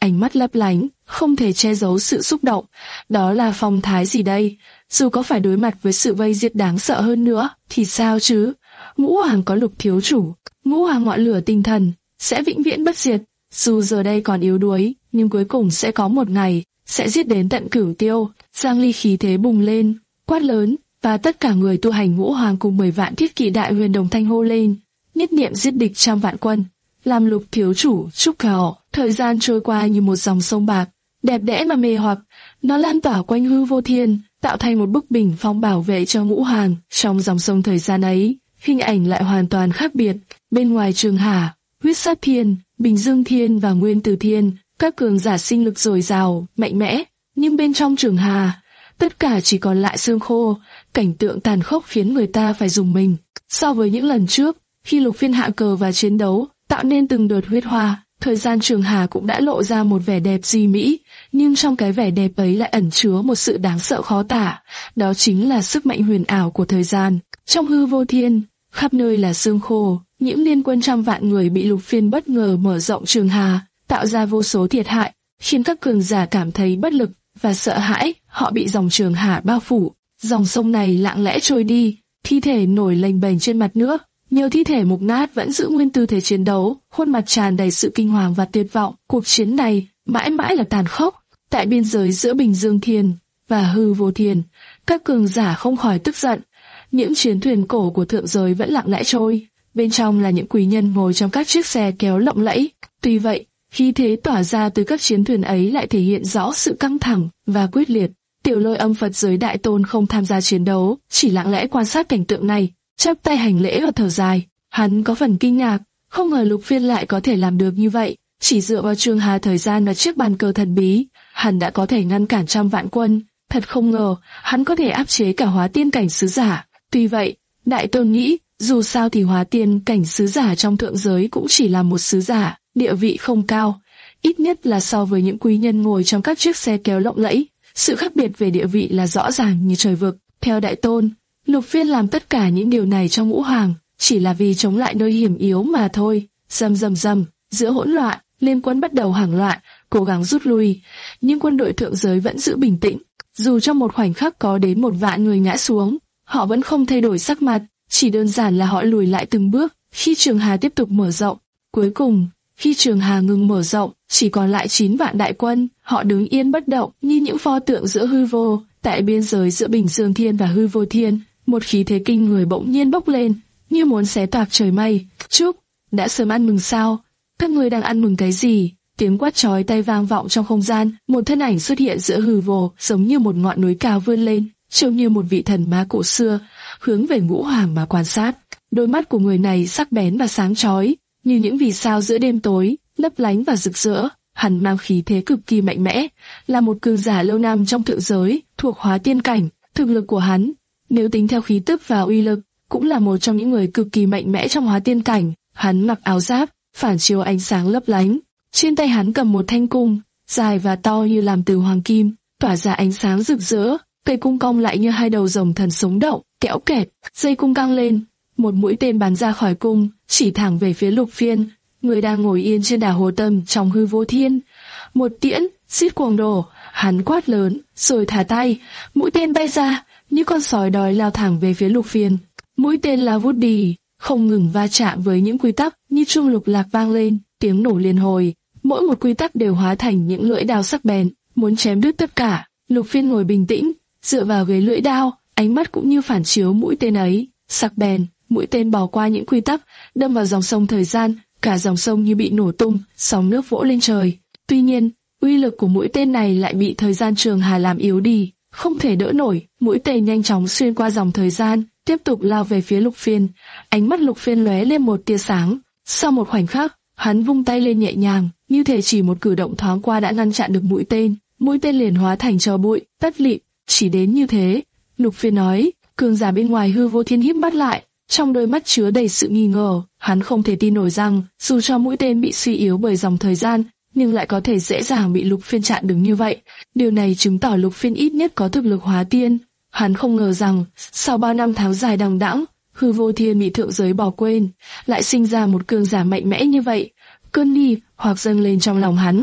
ánh mắt lấp lánh, không thể che giấu sự xúc động. Đó là phong thái gì đây? Dù có phải đối mặt với sự vây giết đáng sợ hơn nữa, thì sao chứ? Ngũ Hoàng có Lục thiếu chủ, Ngũ Hoàng ngọn lửa tinh thần, sẽ vĩnh viễn bất diệt. Dù giờ đây còn yếu đuối, nhưng cuối cùng sẽ có một ngày, sẽ giết đến tận cửu tiêu. Giang Ly khí thế bùng lên, quát lớn, và tất cả người tu hành Ngũ Hoàng cùng mười vạn thiết kỵ đại huyền đồng thanh hô lên, nhất niệm giết địch trăm vạn quân. Làm Lục thiếu chủ chúc cờ. Thời gian trôi qua như một dòng sông bạc, đẹp đẽ mà mê hoặc, nó lan tỏa quanh hư vô thiên, tạo thành một bức bình phong bảo vệ cho Ngũ Hoàng. Trong dòng sông thời gian ấy, hình ảnh lại hoàn toàn khác biệt. Bên ngoài Trường Hà, Huyết Sát Thiên, Bình Dương Thiên và Nguyên Tử Thiên, các cường giả sinh lực dồi dào, mạnh mẽ, nhưng bên trong Trường Hà, tất cả chỉ còn lại xương khô. Cảnh tượng tàn khốc khiến người ta phải rùng mình. So với những lần trước, khi Lục Phiên hạ cờ và chiến đấu, tạo nên từng đợt huyết hoa, thời gian Trường Hà cũng đã lộ ra một vẻ đẹp duy mỹ, nhưng trong cái vẻ đẹp ấy lại ẩn chứa một sự đáng sợ khó tả, đó chính là sức mạnh huyền ảo của thời gian. Trong hư vô thiên, khắp nơi là xương khô, những liên quân trăm vạn người bị Lục Phiên bất ngờ mở rộng Trường Hà, tạo ra vô số thiệt hại, khiến các cường giả cảm thấy bất lực và sợ hãi. Họ bị dòng Trường Hà bao phủ, dòng sông này lặng lẽ trôi đi, thi thể nổi lềnh bềnh trên mặt nước. Nhiều thi thể mục nát vẫn giữ nguyên tư thế chiến đấu, khuôn mặt tràn đầy sự kinh hoàng và tuyệt vọng. Cuộc chiến này mãi mãi là tàn khốc. Tại biên giới giữa Bình Dương Thiên và Hư Vô Thiên, các cường giả không khỏi tức giận. Những chiến thuyền cổ của thượng giới vẫn lặng lẽ trôi, bên trong là những quý nhân ngồi trong các chiếc xe kéo lộng lẫy. Tuy vậy, khí thế tỏa ra từ các chiến thuyền ấy lại thể hiện rõ sự căng thẳng và quyết liệt. Tiểu Lôi Âm Phật giới đại tôn không tham gia chiến đấu, chỉ lặng lẽ quan sát cảnh tượng này, chắp tay hành lễ và thở dài. Hắn có phần kinh ngạc, không ngờ Lục Phiên lại có thể làm được như vậy. Chỉ dựa vào Trường Hà thời gian và chiếc bàn cờ thần bí, hắn đã có thể ngăn cản trăm vạn quân. Thật không ngờ, hắn có thể áp chế cả hóa tiên cảnh sứ giả. Tuy vậy, đại tôn nghĩ, dù sao thì hóa tiên cảnh sứ giả trong thượng giới cũng chỉ là một sứ giả, địa vị không cao, ít nhất là so với những quý nhân ngồi trong các chiếc xe kéo lộng lẫy. Sự khác biệt về địa vị là rõ ràng như trời vực. Theo đại tôn, Lục Phiên làm tất cả những điều này cho Ngũ Hoàng, chỉ là vì chống lại nơi hiểm yếu mà thôi. Rầm rầm rầm, giữa hỗn loạn, liên quân bắt đầu hoảng loạn, cố gắng rút lui, nhưng quân đội thượng giới vẫn giữ bình tĩnh. Dù trong một khoảnh khắc có đến một vạn người ngã xuống, họ vẫn không thay đổi sắc mặt, chỉ đơn giản là họ lùi lại từng bước. Khi Trường Hà tiếp tục mở rộng, cuối cùng, khi Trường Hà ngừng mở rộng, chỉ còn lại chín vạn đại quân, họ đứng yên bất động như những pho tượng giữa hư vô. Tại biên giới giữa Bình Dương Thiên và Hư Vô Thiên, một khí thế kinh người bỗng nhiên bốc lên, như muốn xé toạc trời mây. Chúc, đã sớm ăn mừng sao? Các ngươi đang ăn mừng cái gì? Tiếng quát chói tai vang vọng trong không gian, một thân ảnh xuất hiện giữa hư vô, giống như một ngọn núi cao vươn lên, trông như một vị thần ma cổ xưa, hướng về Ngũ Hoàng mà quan sát. Đôi mắt của người này sắc bén và sáng chói, như những vì sao giữa đêm tối, lấp lánh và rực rỡ. Hắn mang khí thế cực kỳ mạnh mẽ, là một cường giả lâu năm trong thượng giới, thuộc hóa tiên cảnh. Thực lực của hắn, nếu tính theo khí tức và uy lực, cũng là một trong những người cực kỳ mạnh mẽ trong hóa tiên cảnh. Hắn mặc áo giáp, phản chiếu ánh sáng lấp lánh. Trên tay hắn cầm một thanh cung, dài và to như làm từ hoàng kim, tỏa ra ánh sáng rực rỡ. Cây cung cong lại như hai đầu rồng thần sống động, kẽo kẹt. Dây cung căng lên, một mũi tên bắn ra khỏi cung, chỉ thẳng về phía Lục Phiên, người đang ngồi yên trên đảo Hồ Tâm trong Hư Vô Thiên. Một tiễn, xít cuồng đồ, hắn quát lớn, rồi thả tay, mũi tên bay ra, như con sói đói lao thẳng về phía Lục Phiên. Mũi tên lao vút đi, không ngừng va chạm với những quy tắc, như chuông lục lạc vang lên, tiếng nổ liên hồi. Mỗi một quy tắc đều hóa thành những lưỡi đao sắc bén, muốn chém đứt tất cả. Lục Phiên ngồi bình tĩnh, dựa vào ghế lưỡi đao, ánh mắt cũng như phản chiếu mũi tên ấy, sắc bén. Mũi tên bỏ qua những quy tắc, đâm vào dòng sông thời gian, cả dòng sông như bị nổ tung, sóng nước vỗ lên trời. Tuy nhiên, uy lực của mũi tên này lại bị thời gian Trường Hà làm yếu đi, không thể đỡ nổi. Mũi tên nhanh chóng xuyên qua dòng thời gian, tiếp tục lao về phía Lục Phiên. Ánh mắt Lục Phiên lóe lên một tia sáng. Sau một khoảnh khắc, hắn vung tay lên nhẹ nhàng, như thể chỉ một cử động thoáng qua đã ngăn chặn được mũi tên. Mũi tên liền hóa thành tro bụi, tắt lịm. Chỉ đến như thế, Lục Phiên nói. Cường giả bên ngoài Hư Vô Thiên híp mắt lại, trong đôi mắt chứa đầy sự nghi ngờ. Hắn không thể tin nổi rằng, dù cho mũi tên bị suy yếu bởi dòng thời gian, nhưng lại có thể dễ dàng bị Lục Phiên chặn đứng như vậy. Điều này chứng tỏ Lục Phiên ít nhất có thực lực hóa tiên. Hắn không ngờ rằng, sau bao năm tháng dài đằng đẵng, Hư Vô Thiên bị thượng giới bỏ quên, lại sinh ra một cường giả mạnh mẽ như vậy. Cơn nghi hoặc dâng lên trong lòng hắn.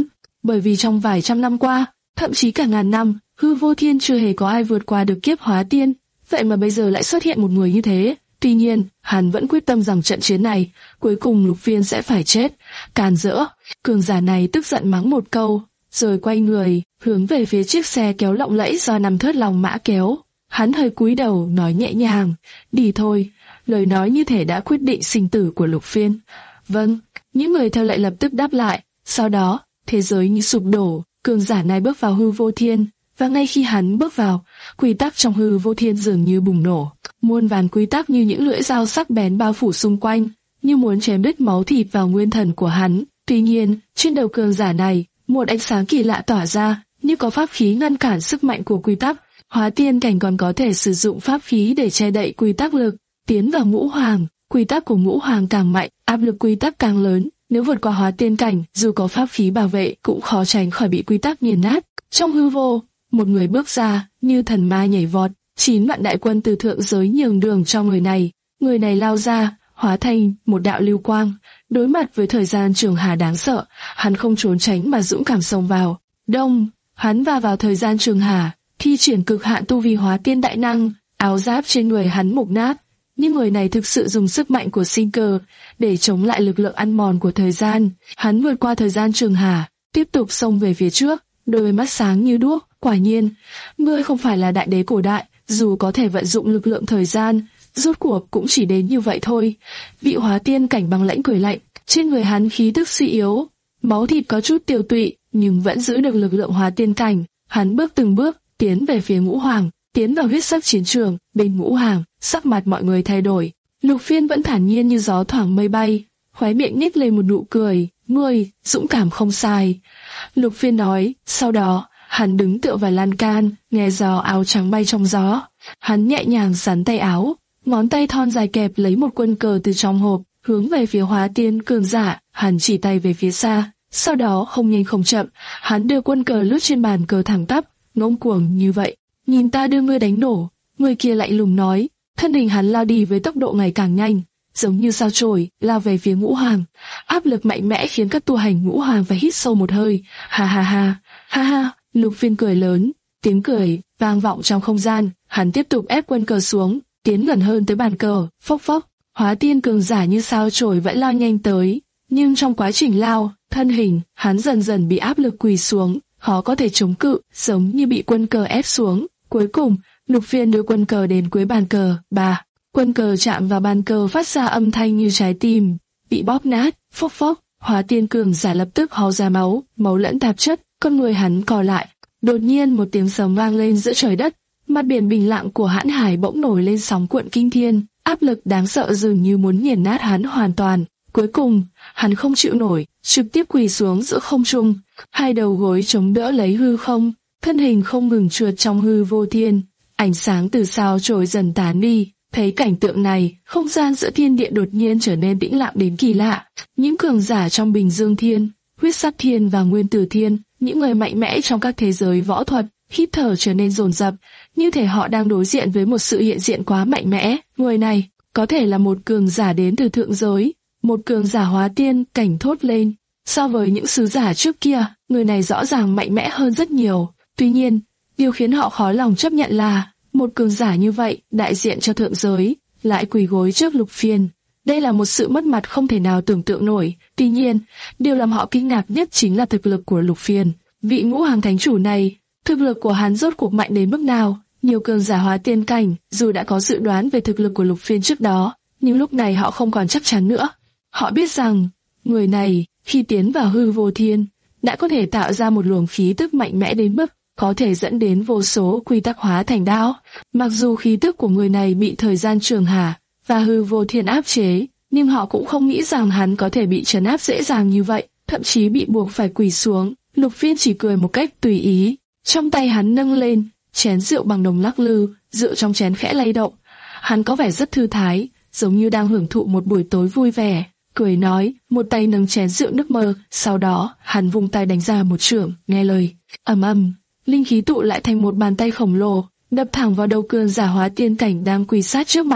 bởi vì trong vài trăm năm qua, thậm chí cả ngàn năm, hư vô thiên chưa hề có ai vượt qua được kiếp hóa tiên, vậy mà bây giờ lại xuất hiện một người như thế. Tuy nhiên, hắn vẫn quyết tâm rằng trận chiến này, cuối cùng Lục Phiên sẽ phải chết. Càn rỡ, cường giả này tức giận mắng một câu, rồi quay người, hướng về phía chiếc xe kéo lộng lẫy do năm thớt lòng mã kéo. Hắn hơi cúi đầu, nói nhẹ nhàng, đi thôi. Lời nói như thể đã quyết định sinh tử của Lục Phiên. Vâng, những người theo lệnh lập tức đáp lại. Sau đó, thế giới như sụp đổ, cường giả này bước vào hư vô thiên, và ngay khi hắn bước vào, quy tắc trong hư vô thiên dường như bùng nổ. Muôn vàn quy tắc như những lưỡi dao sắc bén bao phủ xung quanh, như muốn chém đứt máu thịt vào nguyên thần của hắn. Tuy nhiên, trên đầu cường giả này, một ánh sáng kỳ lạ tỏa ra, như có pháp khí ngăn cản sức mạnh của quy tắc. Hóa tiên cảnh còn có thể sử dụng pháp khí để che đậy quy tắc lực. Tiến vào ngũ hoàng, quy tắc của ngũ hoàng càng mạnh, áp lực quy tắc càng lớn. Nếu vượt qua hóa tiên cảnh, dù có pháp khí bảo vệ cũng khó tránh khỏi bị quy tắc nghiền nát. Trong hư vô, một người bước ra, như thần ma nhảy vọt. Chín vạn đại quân từ thượng giới nhường đường cho người này. Người này lao ra, hóa thành một đạo lưu quang. Đối mặt với thời gian trường hà đáng sợ, hắn không trốn tránh mà dũng cảm xông vào. Đông, hắn va vào thời gian trường hà, thi triển cực hạn tu vi hóa tiên đại năng, áo giáp trên người hắn mục nát. Nhưng người này thực sự dùng sức mạnh của sinh cơ để chống lại lực lượng ăn mòn của thời gian. Hắn vượt qua thời gian trường hà, tiếp tục xông về phía trước, đôi mắt sáng như đuốc. Quả nhiên, ngươi không phải là đại đế cổ đại, dù có thể vận dụng lực lượng thời gian, rốt cuộc cũng chỉ đến như vậy thôi. Vị hóa tiên cảnh băng lãnh cười lạnh, trên người hắn khí tức suy yếu, máu thịt có chút tiêu tụy, nhưng vẫn giữ được lực lượng hóa tiên cảnh. Hắn bước từng bước tiến về phía ngũ hoàng, tiến vào huyết sắc chiến trường. Bên ngũ hoàng, sắc mặt mọi người thay đổi. Lục Phiên vẫn thản nhiên như gió thoảng mây bay, khóe miệng nhếch lên một nụ cười. Ngươi, dũng cảm không sai. Lục Phiên nói. Sau đó, hắn đứng tựa vào lan can, nghe gió áo trắng bay trong gió. Hắn nhẹ nhàng xắn tay áo, ngón tay thon dài kẹp lấy một quân cờ từ trong hộp, hướng về phía hóa tiên cường giả. Hắn chỉ tay về phía xa. Sau đó không nhanh không chậm, hắn đưa quân cờ lướt trên bàn cờ thẳng tắp, ngông cuồng như vậy. Nhìn ta đưa ngươi đánh nổ. Người kia lạnh lùng nói. Thân hình hắn lao đi với tốc độ ngày càng nhanh, giống như sao chổi, lao về phía ngũ hoàng. Áp lực mạnh mẽ khiến các tu hành ngũ hoàng phải hít sâu một hơi. Ha ha ha, ha ha. Lục Phiên cười lớn, tiếng cười vang vọng trong không gian. Hắn tiếp tục ép quân cờ xuống, tiến gần hơn tới bàn cờ. Phốc phốc, hóa tiên cường giả như sao chổi vẫn lao nhanh tới, nhưng trong quá trình lao, thân hình hắn dần dần bị áp lực quỳ xuống, khó có thể chống cự, giống như bị quân cờ ép xuống. Cuối cùng, Lục Phiên đưa quân cờ đến cuối bàn cờ. Bà, quân cờ chạm vào bàn cờ phát ra âm thanh như trái tim bị bóp nát. Phốc phốc, hóa tiên cường giả lập tức ho ra máu, máu lẫn tạp chất. Con người hắn co lại. Đột nhiên một tiếng sấm vang lên giữa trời đất, mặt biển bình lặng của Hãn Hải bỗng nổi lên sóng cuộn kinh thiên, áp lực đáng sợ dường như muốn nghiền nát hắn hoàn toàn. Cuối cùng, hắn không chịu nổi, trực tiếp quỳ xuống giữa không trung, hai đầu gối chống đỡ lấy hư không, thân hình không ngừng trượt trong hư vô thiên. Ánh sáng từ sao chổi dần tán đi. Thấy cảnh tượng này, không gian giữa thiên địa đột nhiên trở nên tĩnh lặng đến kỳ lạ. Những cường giả trong Bình Dương Thiên, Huyết Sắc Thiên và Nguyên Tử Thiên, những người mạnh mẽ trong các thế giới võ thuật, hít thở trở nên dồn dập, như thể họ đang đối diện với một sự hiện diện quá mạnh mẽ. Người này có thể là một cường giả đến từ thượng giới, một cường giả hóa tiên cảnh thốt lên. So với những sứ giả trước kia, người này rõ ràng mạnh mẽ hơn rất nhiều. Tuy nhiên, điều khiến họ khó lòng chấp nhận là một cường giả như vậy, đại diện cho thượng giới, lại quỳ gối trước Lục Phiên. Đây là một sự mất mặt không thể nào tưởng tượng nổi. Tuy nhiên, điều làm họ kinh ngạc nhất chính là thực lực của Lục Phiên. Vị ngũ hoàng thánh chủ này, thực lực của hắn rốt cuộc mạnh đến mức nào? Nhiều cường giả hóa tiên cảnh, dù đã có dự đoán về thực lực của Lục Phiên trước đó, nhưng lúc này họ không còn chắc chắn nữa. Họ biết rằng, người này, khi tiến vào hư vô thiên, đã có thể tạo ra một luồng khí tức mạnh mẽ đến mức có thể dẫn đến vô số quy tắc hóa thành đao. Mặc dù khí tức của người này bị thời gian trường hà và hư vô thiên áp chế, nhưng họ cũng không nghĩ rằng hắn có thể bị trấn áp dễ dàng như vậy, thậm chí bị buộc phải quỳ xuống. Lục Phiên chỉ cười một cách tùy ý, trong tay hắn nâng lên chén rượu bằng đồng lắc lư, rượu trong chén khẽ lay động. Hắn có vẻ rất thư thái, giống như đang hưởng thụ một buổi tối vui vẻ. Cười nói, một tay nâng chén rượu nước mơ, sau đó hắn vung tay đánh ra một chưởng, nghe lời, ầm ầm, linh khí tụ lại thành một bàn tay khổng lồ, đập thẳng vào đầu cường giả hóa tiên cảnh đang quỳ sát trước mặt.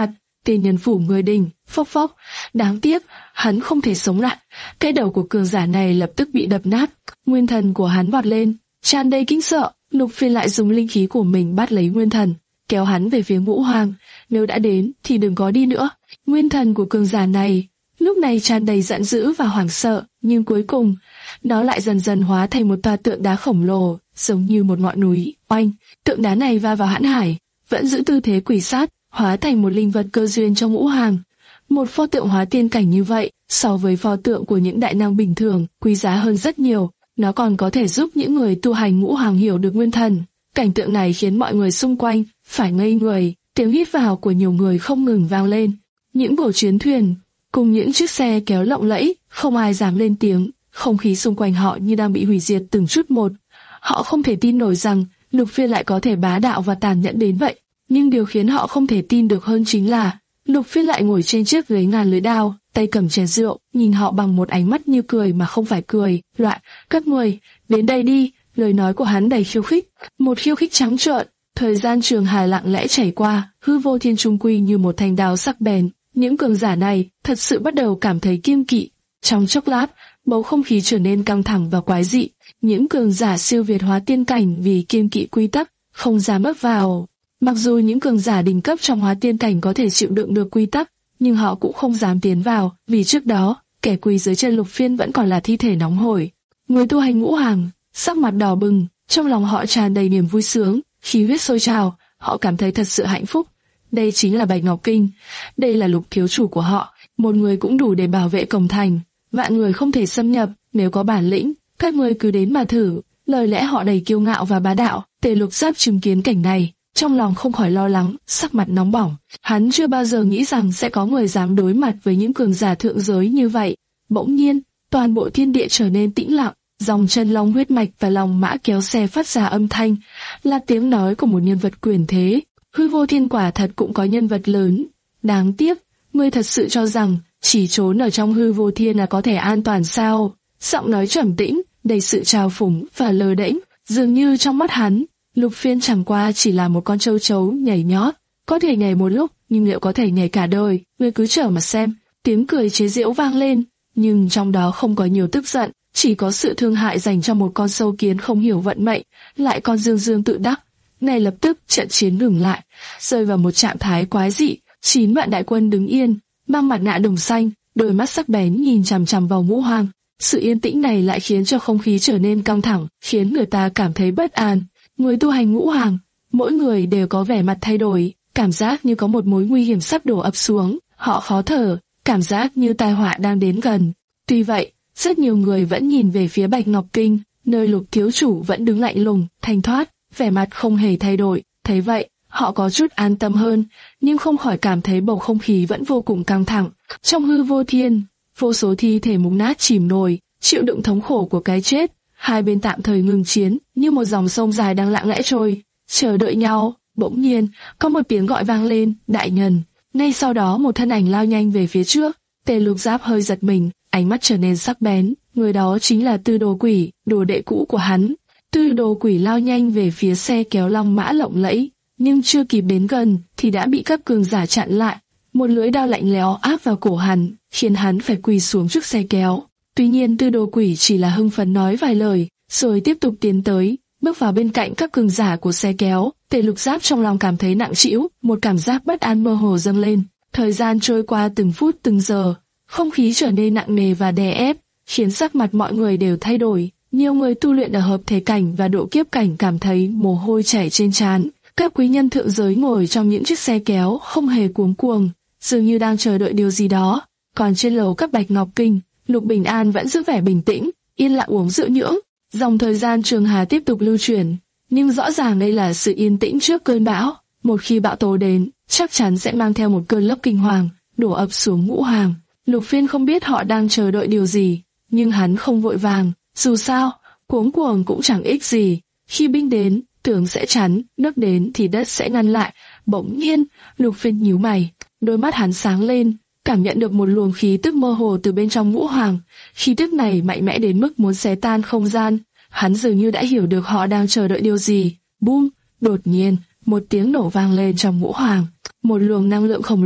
Tiên nhân phủ người đình, phốc phốc, đáng tiếc, hắn không thể sống lại. Cái đầu của cường giả này lập tức bị đập nát, nguyên thần của hắn vọt lên, tràn đầy kinh sợ. Lục Phiên lại dùng linh khí của mình bắt lấy nguyên thần, kéo hắn về phía Ngũ Hoàng. Nếu đã đến thì đừng có đi nữa. Nguyên thần của cường giả này lúc này tràn đầy giận dữ và hoảng sợ, nhưng cuối cùng nó lại dần dần hóa thành một tòa tượng đá khổng lồ, giống như một ngọn núi. Oanh, tượng đá này va vào hãn hải, vẫn giữ tư thế quỷ sát, hóa thành một linh vật cơ duyên cho Ngũ Hoàng. Một pho tượng hóa tiên cảnh như vậy, so với pho tượng của những đại năng bình thường, quý giá hơn rất nhiều. Nó còn có thể giúp những người tu hành Ngũ Hoàng hiểu được nguyên thần. Cảnh tượng này khiến mọi người xung quanh phải ngây người, tiếng hít vào của nhiều người không ngừng vang lên. Những buổi chuyến thuyền cùng những chiếc xe kéo lộng lẫy, không ai dám lên tiếng, không khí xung quanh họ như đang bị hủy diệt từng chút một. Họ không thể tin nổi rằng Lục Phiên lại có thể bá đạo và tàn nhẫn đến vậy, nhưng điều khiến họ không thể tin được hơn chính là Lục Phiên lại ngồi trên chiếc ghế ngàn lưỡi đao, tay cầm chén rượu, nhìn họ bằng một ánh mắt như cười mà không phải cười. Loại, các người, đến đây đi. Lời nói của hắn đầy khiêu khích, một khiêu khích trắng trợn. Thời gian trường hà lặng lẽ chảy qua, hư vô thiên trung quy như một thanh đao sắc bén. Những cường giả này thật sự bắt đầu cảm thấy kiêng kỵ. Trong chốc lát, bầu không khí trở nên căng thẳng và quái dị. Những cường giả siêu việt hóa tiên cảnh vì kiêng kỵ quy tắc, không dám bước vào. Mặc dù những cường giả đỉnh cấp trong hóa tiên cảnh có thể chịu đựng được quy tắc, nhưng họ cũng không dám tiến vào, vì trước đó, kẻ quỳ dưới chân Lục Phiên vẫn còn là thi thể nóng hổi. Người tu hành Ngũ Hoàng, sắc mặt đỏ bừng, trong lòng họ tràn đầy niềm vui sướng, khí huyết sôi trào, họ cảm thấy thật sự hạnh phúc. Đây chính là Bạch Ngọc Kinh, đây là Lục thiếu chủ của họ, một người cũng đủ để bảo vệ cổng thành, vạn người không thể xâm nhập, nếu có bản lĩnh, các người cứ đến mà thử. Lời lẽ họ đầy kiêu ngạo và bá đạo. Tề Lục Giáp chứng kiến cảnh này, trong lòng không khỏi lo lắng, sắc mặt nóng bỏng. Hắn chưa bao giờ nghĩ rằng sẽ có người dám đối mặt với những cường giả thượng giới như vậy. Bỗng nhiên, toàn bộ thiên địa trở nên tĩnh lặng, dòng chân long huyết mạch và lòng mã kéo xe phát ra âm thanh, là tiếng nói của một nhân vật quyền thế. Hư vô thiên quả thật cũng có nhân vật lớn. Đáng tiếc, ngươi thật sự cho rằng chỉ trốn ở trong hư vô thiên là có thể an toàn sao? Giọng nói trầm tĩnh, đầy sự trào phúng và lơ đễnh, dường như trong mắt hắn, Lục Phiên chẳng qua chỉ là một con châu chấu nhảy nhót, có thể nhảy một lúc, nhưng liệu có thể nhảy cả đời? Ngươi cứ chờ mà xem. Tiếng cười chế giễu vang lên, nhưng trong đó không có nhiều tức giận, chỉ có sự thương hại dành cho một con sâu kiến không hiểu vận mệnh, lại còn dương dương tự đắc. Ngay lập tức trận chiến ngừng lại, rơi vào một trạng thái quái dị. Chín vạn đại quân đứng yên, mang mặt nạ đồng xanh, đôi mắt sắc bén nhìn chằm chằm vào Ngũ Hoàng. Sự yên tĩnh này lại khiến cho không khí trở nên căng thẳng, khiến người ta cảm thấy bất an. Người tu hành Ngũ Hoàng, mỗi người đều có vẻ mặt thay đổi, cảm giác như có một mối nguy hiểm sắp đổ ập xuống. Họ khó thở, cảm giác như tai họa đang đến gần. Tuy vậy, rất nhiều người vẫn nhìn về phía Bạch Ngọc Kinh, nơi Lục thiếu chủ vẫn đứng lạnh lùng, thanh thoát, vẻ mặt không hề thay đổi. Thấy vậy, họ có chút an tâm hơn, nhưng không khỏi cảm thấy bầu không khí vẫn vô cùng căng thẳng. Trong hư vô thiên, vô số thi thể mục nát chìm nổi, chịu đựng thống khổ của cái chết. Hai bên tạm thời ngừng chiến, như một dòng sông dài đang lặng lẽ trôi, chờ đợi nhau. Bỗng nhiên, có một tiếng gọi vang lên, đại nhân. Ngay sau đó một thân ảnh lao nhanh về phía trước. Tề Lục Giáp hơi giật mình, ánh mắt trở nên sắc bén. Người đó chính là Tư Đồ Quỷ, đồ đệ cũ của hắn. Tư Đồ Quỷ lao nhanh về phía xe kéo long mã lộng lẫy, nhưng chưa kịp đến gần thì đã bị các cường giả chặn lại. Một lưỡi đao lạnh lẽo áp vào cổ hắn, khiến hắn phải quỳ xuống trước xe kéo. Tuy nhiên Tư Đồ Quỷ chỉ là hưng phấn nói vài lời, rồi tiếp tục tiến tới, bước vào bên cạnh các cường giả của xe kéo. Tề Lục Giáp trong lòng cảm thấy nặng trĩu, một cảm giác bất an mơ hồ dâng lên. Thời gian trôi qua từng phút từng giờ, không khí trở nên nặng nề và đè ép, khiến sắc mặt mọi người đều thay đổi. Nhiều người tu luyện ở hợp thể cảnh và độ kiếp cảnh cảm thấy mồ hôi chảy trên trán. Các quý nhân thượng giới ngồi trong những chiếc xe kéo không hề cuống cuồng, dường như đang chờ đợi điều gì đó. Còn trên lầu các Bạch Ngọc Kinh, Lục Bình An vẫn giữ vẻ bình tĩnh, yên lặng uống rượu nhưỡng. Dòng thời gian trường hà tiếp tục lưu chuyển, nhưng rõ ràng đây là sự yên tĩnh trước cơn bão. Một khi bão tố đến, chắc chắn sẽ mang theo một cơn lốc kinh hoàng, đổ ập xuống Ngũ Hoàng. Lục Phiên không biết họ đang chờ đợi điều gì, nhưng hắn không vội vàng. Dù sao, cuống cuồng cũng chẳng ích gì. Khi binh đến, tường sẽ chắn, nước đến thì đất sẽ ngăn lại. Bỗng nhiên, Lục Phiên nhíu mày, đôi mắt hắn sáng lên, cảm nhận được một luồng khí tức mơ hồ từ bên trong Ngũ Hoàng. Khí tức này mạnh mẽ đến mức muốn xé tan không gian. Hắn dường như đã hiểu được họ đang chờ đợi điều gì. Bum! Đột nhiên, một tiếng nổ vang lên trong Ngũ Hoàng. Một luồng năng lượng khổng lồ,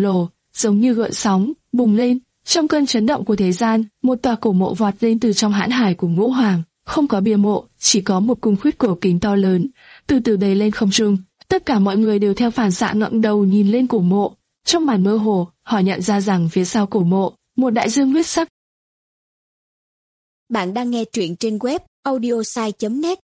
giống như gợn sóng, bùng lên. Trong cơn chấn động của thế gian, một tòa cổ mộ vọt lên từ trong hãn hải của Ngũ Hoàng. Không có bia mộ, chỉ có một cung khuyết cổ kính to lớn, từ từ đầy lên không trung. Tất cả mọi người đều theo phản xạ ngẩng đầu nhìn lên cổ mộ. Trong màn mơ hồ, họ nhận ra rằng phía sau cổ mộ, một đại dương huyết sắc. Bạn đang nghe truyện trên web audiosai chấm net.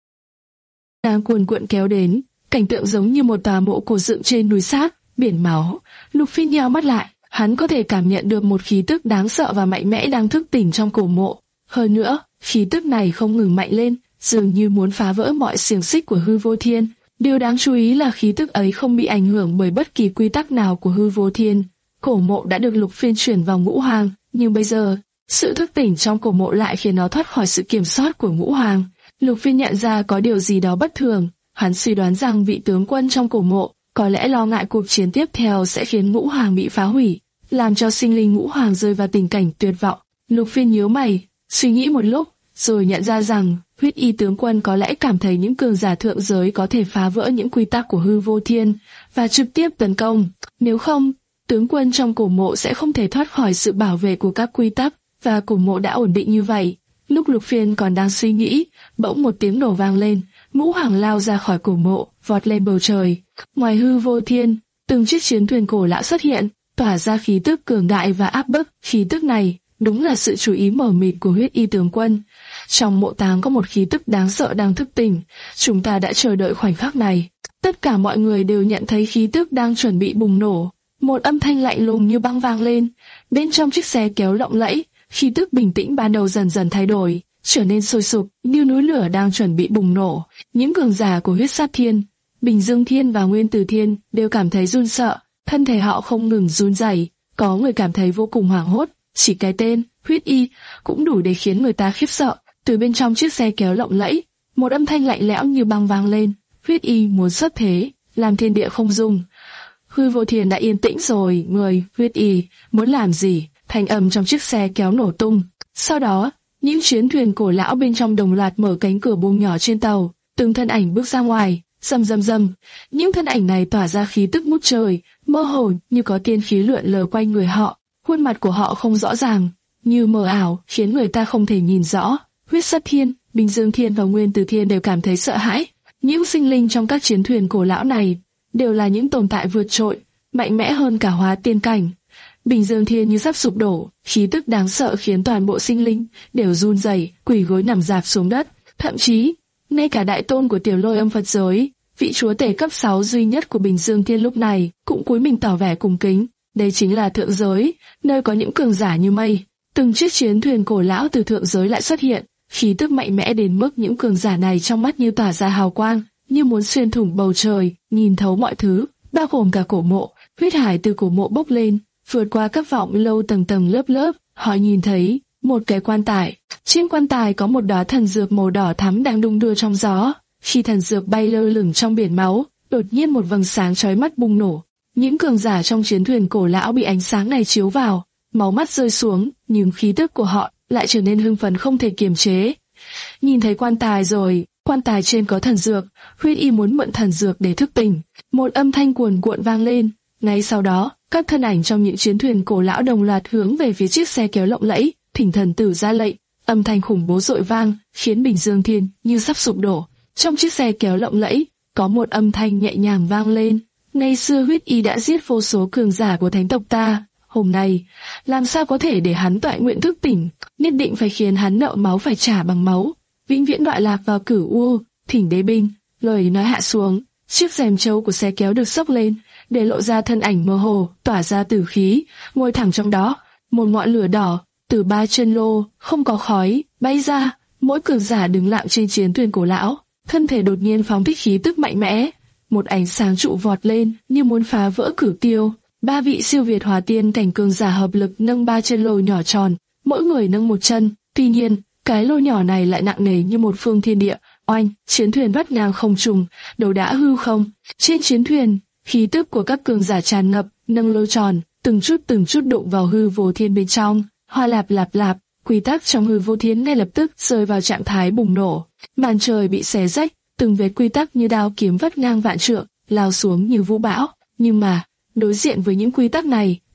Đang cuồn cuộn kéo đến, cảnh tượng giống như một tòa mộ cổ dựng trên núi xác, biển máu. Lục Phiên nheo mắt lại, hắn có thể cảm nhận được một khí tức đáng sợ và mạnh mẽ đang thức tỉnh trong cổ mộ. Hơn nữa, khí tức này không ngừng mạnh lên, dường như muốn phá vỡ mọi xiềng xích của hư vô thiên. Điều đáng chú ý là khí tức ấy không bị ảnh hưởng bởi bất kỳ quy tắc nào của hư vô thiên. Cổ mộ đã được Lục Phiên chuyển vào Ngũ Hoàng, nhưng bây giờ, sự thức tỉnh trong cổ mộ lại khiến nó thoát khỏi sự kiểm soát của Ngũ Hoàng. Lục Phiên nhận ra có điều gì đó bất thường, hắn suy đoán rằng vị tướng quân trong cổ mộ có lẽ lo ngại cuộc chiến tiếp theo sẽ khiến Ngũ Hoàng bị phá hủy, làm cho sinh linh Ngũ Hoàng rơi vào tình cảnh tuyệt vọng. Lục Phiên nhíu mày, suy nghĩ một lúc, rồi nhận ra rằng Huyết Y tướng quân có lẽ cảm thấy những cường giả thượng giới có thể phá vỡ những quy tắc của hư vô thiên và trực tiếp tấn công. Nếu không, tướng quân trong cổ mộ sẽ không thể thoát khỏi sự bảo vệ của các quy tắc, và cổ mộ đã ổn định như vậy. Lúc Lục Phiên còn đang suy nghĩ, bỗng một tiếng nổ vang lên, Ngũ Hoàng lao ra khỏi cổ mộ, vọt lên bầu trời. Ngoài hư vô thiên, từng chiếc chiến thuyền cổ lão xuất hiện, tỏa ra khí tức cường đại và áp bức. Khí tức này đúng là sự chú ý mờ mịt của Huyết Y tướng quân. Trong mộ táng có một khí tức đáng sợ đang thức tỉnh. Chúng ta đã chờ đợi khoảnh khắc này. Tất cả mọi người đều nhận thấy khí tức đang chuẩn bị bùng nổ. Một âm thanh lạnh lùng như băng vang lên. Bên trong chiếc xe kéo lộng lẫy, khí tức bình tĩnh ban đầu dần dần thay đổi, trở nên sôi sục như núi lửa đang chuẩn bị bùng nổ. Những cường giả của Huyết Sát Thiên, Bình Dương Thiên và Nguyên Tử Thiên đều cảm thấy run sợ, thân thể họ không ngừng run rẩy. Có người cảm thấy vô cùng hoảng hốt, chỉ cái tên Huyết Y cũng đủ để khiến người ta khiếp sợ. Từ bên trong chiếc xe kéo lộng lẫy, một âm thanh lạnh lẽo như băng vang lên. Huyết Y muốn xuất thế, làm thiên địa không dung. Hư vô thiên đã yên tĩnh rồi, người Huyết Y muốn làm gì? Thanh âm trong chiếc xe kéo nổ tung. Sau đó, những chiến thuyền cổ lão bên trong đồng loạt mở cánh cửa buông nhỏ trên tàu, từng thân ảnh bước ra ngoài, rầm rầm rầm. Những thân ảnh này tỏa ra khí tức ngút trời, mơ hồ như có tiên khí lượn lờ quanh người họ. Khuôn mặt của họ không rõ ràng, như mờ ảo, khiến người ta không thể nhìn rõ. Huyết Sát Thiên, Bình Dương Thiên và Nguyên Tử Thiên đều cảm thấy sợ hãi. Những sinh linh trong các chiến thuyền cổ lão này đều là những tồn tại vượt trội, mạnh mẽ hơn cả hóa tiên cảnh. Bình Dương Thiên như sắp sụp đổ, khí tức đáng sợ khiến toàn bộ sinh linh đều run rẩy, quỳ gối nằm rạp xuống đất. Thậm chí, ngay cả đại tôn của Tiểu Lôi Âm Phật giới, vị chúa tể cấp sáu duy nhất của Bình Dương Thiên lúc này, cũng cúi mình tỏ vẻ cung kính. Đây chính là thượng giới, nơi có những cường giả như mây. Từng chiếc chiến thuyền cổ lão từ thượng giới lại xuất hiện, khí tức mạnh mẽ đến mức những cường giả này trong mắt như tỏa ra hào quang, như muốn xuyên thủng bầu trời, nhìn thấu mọi thứ, bao gồm cả cổ mộ. Huyết hải từ cổ mộ bốc lên, vượt qua các vọng lâu tầng tầng lớp lớp. Họ nhìn thấy một cái quan tài. Trên quan tài có một đóa thần dược màu đỏ thắm đang đung đưa trong gió. Khi thần dược bay lơ lửng trong biển máu, đột nhiên một vầng sáng chói mắt bùng nổ. Những cường giả trong chiến thuyền cổ lão bị ánh sáng này chiếu vào, máu mắt rơi xuống, nhưng khí tức của họ lại trở nên hưng phấn không thể kiềm chế. Nhìn thấy quan tài rồi, quan tài trên có thần dược, Huyết Y muốn mượn thần dược để thức tỉnh. Một âm thanh cuồn cuộn vang lên. Ngay sau đó, các thân ảnh trong những chiến thuyền cổ lão đồng loạt hướng về phía chiếc xe kéo lộng lẫy. Thỉnh thần tử ra lệnh, âm thanh khủng bố dội vang, khiến Bình Dương Thiên như sắp sụp đổ. Trong chiếc xe kéo lộng lẫy, có một âm thanh nhẹ nhàng vang lên. Ngày xưa Huyết Y đã giết vô số cường giả của thánh tộc ta, hôm nay, làm sao có thể để hắn toại nguyện thức tỉnh, nhất định phải khiến hắn nợ máu phải trả bằng máu, vĩnh viễn đọa lạc vào cửu u, thỉnh đế binh. Lời nói hạ xuống, chiếc rèm trâu của xe kéo được xốc lên, để lộ ra thân ảnh mơ hồ, tỏa ra tử khí, ngồi thẳng trong đó, một ngọn lửa đỏ, từ ba chân lô, không có khói, bay ra. Mỗi cường giả đứng lặng trên chiến thuyền cổ lão, thân thể đột nhiên phóng thích khí tức mạnh mẽ. Một ánh sáng trụ vọt lên như muốn phá vỡ cửu tiêu. Ba vị siêu việt hóa tiên cảnh cường giả hợp lực nâng ba chân lô nhỏ tròn, mỗi người nâng một chân. Tuy nhiên, cái lô nhỏ này lại nặng nề như một phương thiên địa. Oanh, chiến thuyền vắt ngang không trung, đầu đã hư không. Trên chiến thuyền, khí tức của các cường giả tràn ngập, nâng lô tròn, từng chút từng chút đụng vào hư vô thiên bên trong. Hoa lạp lạp lạp, quy tắc trong hư vô thiên ngay lập tức rơi vào trạng thái bùng nổ. Màn trời bị xé rách, từng vết quy tắc như đao kiếm vắt ngang vạn trượng, lao xuống như vũ bão. Nhưng mà, đối diện với những quy tắc này,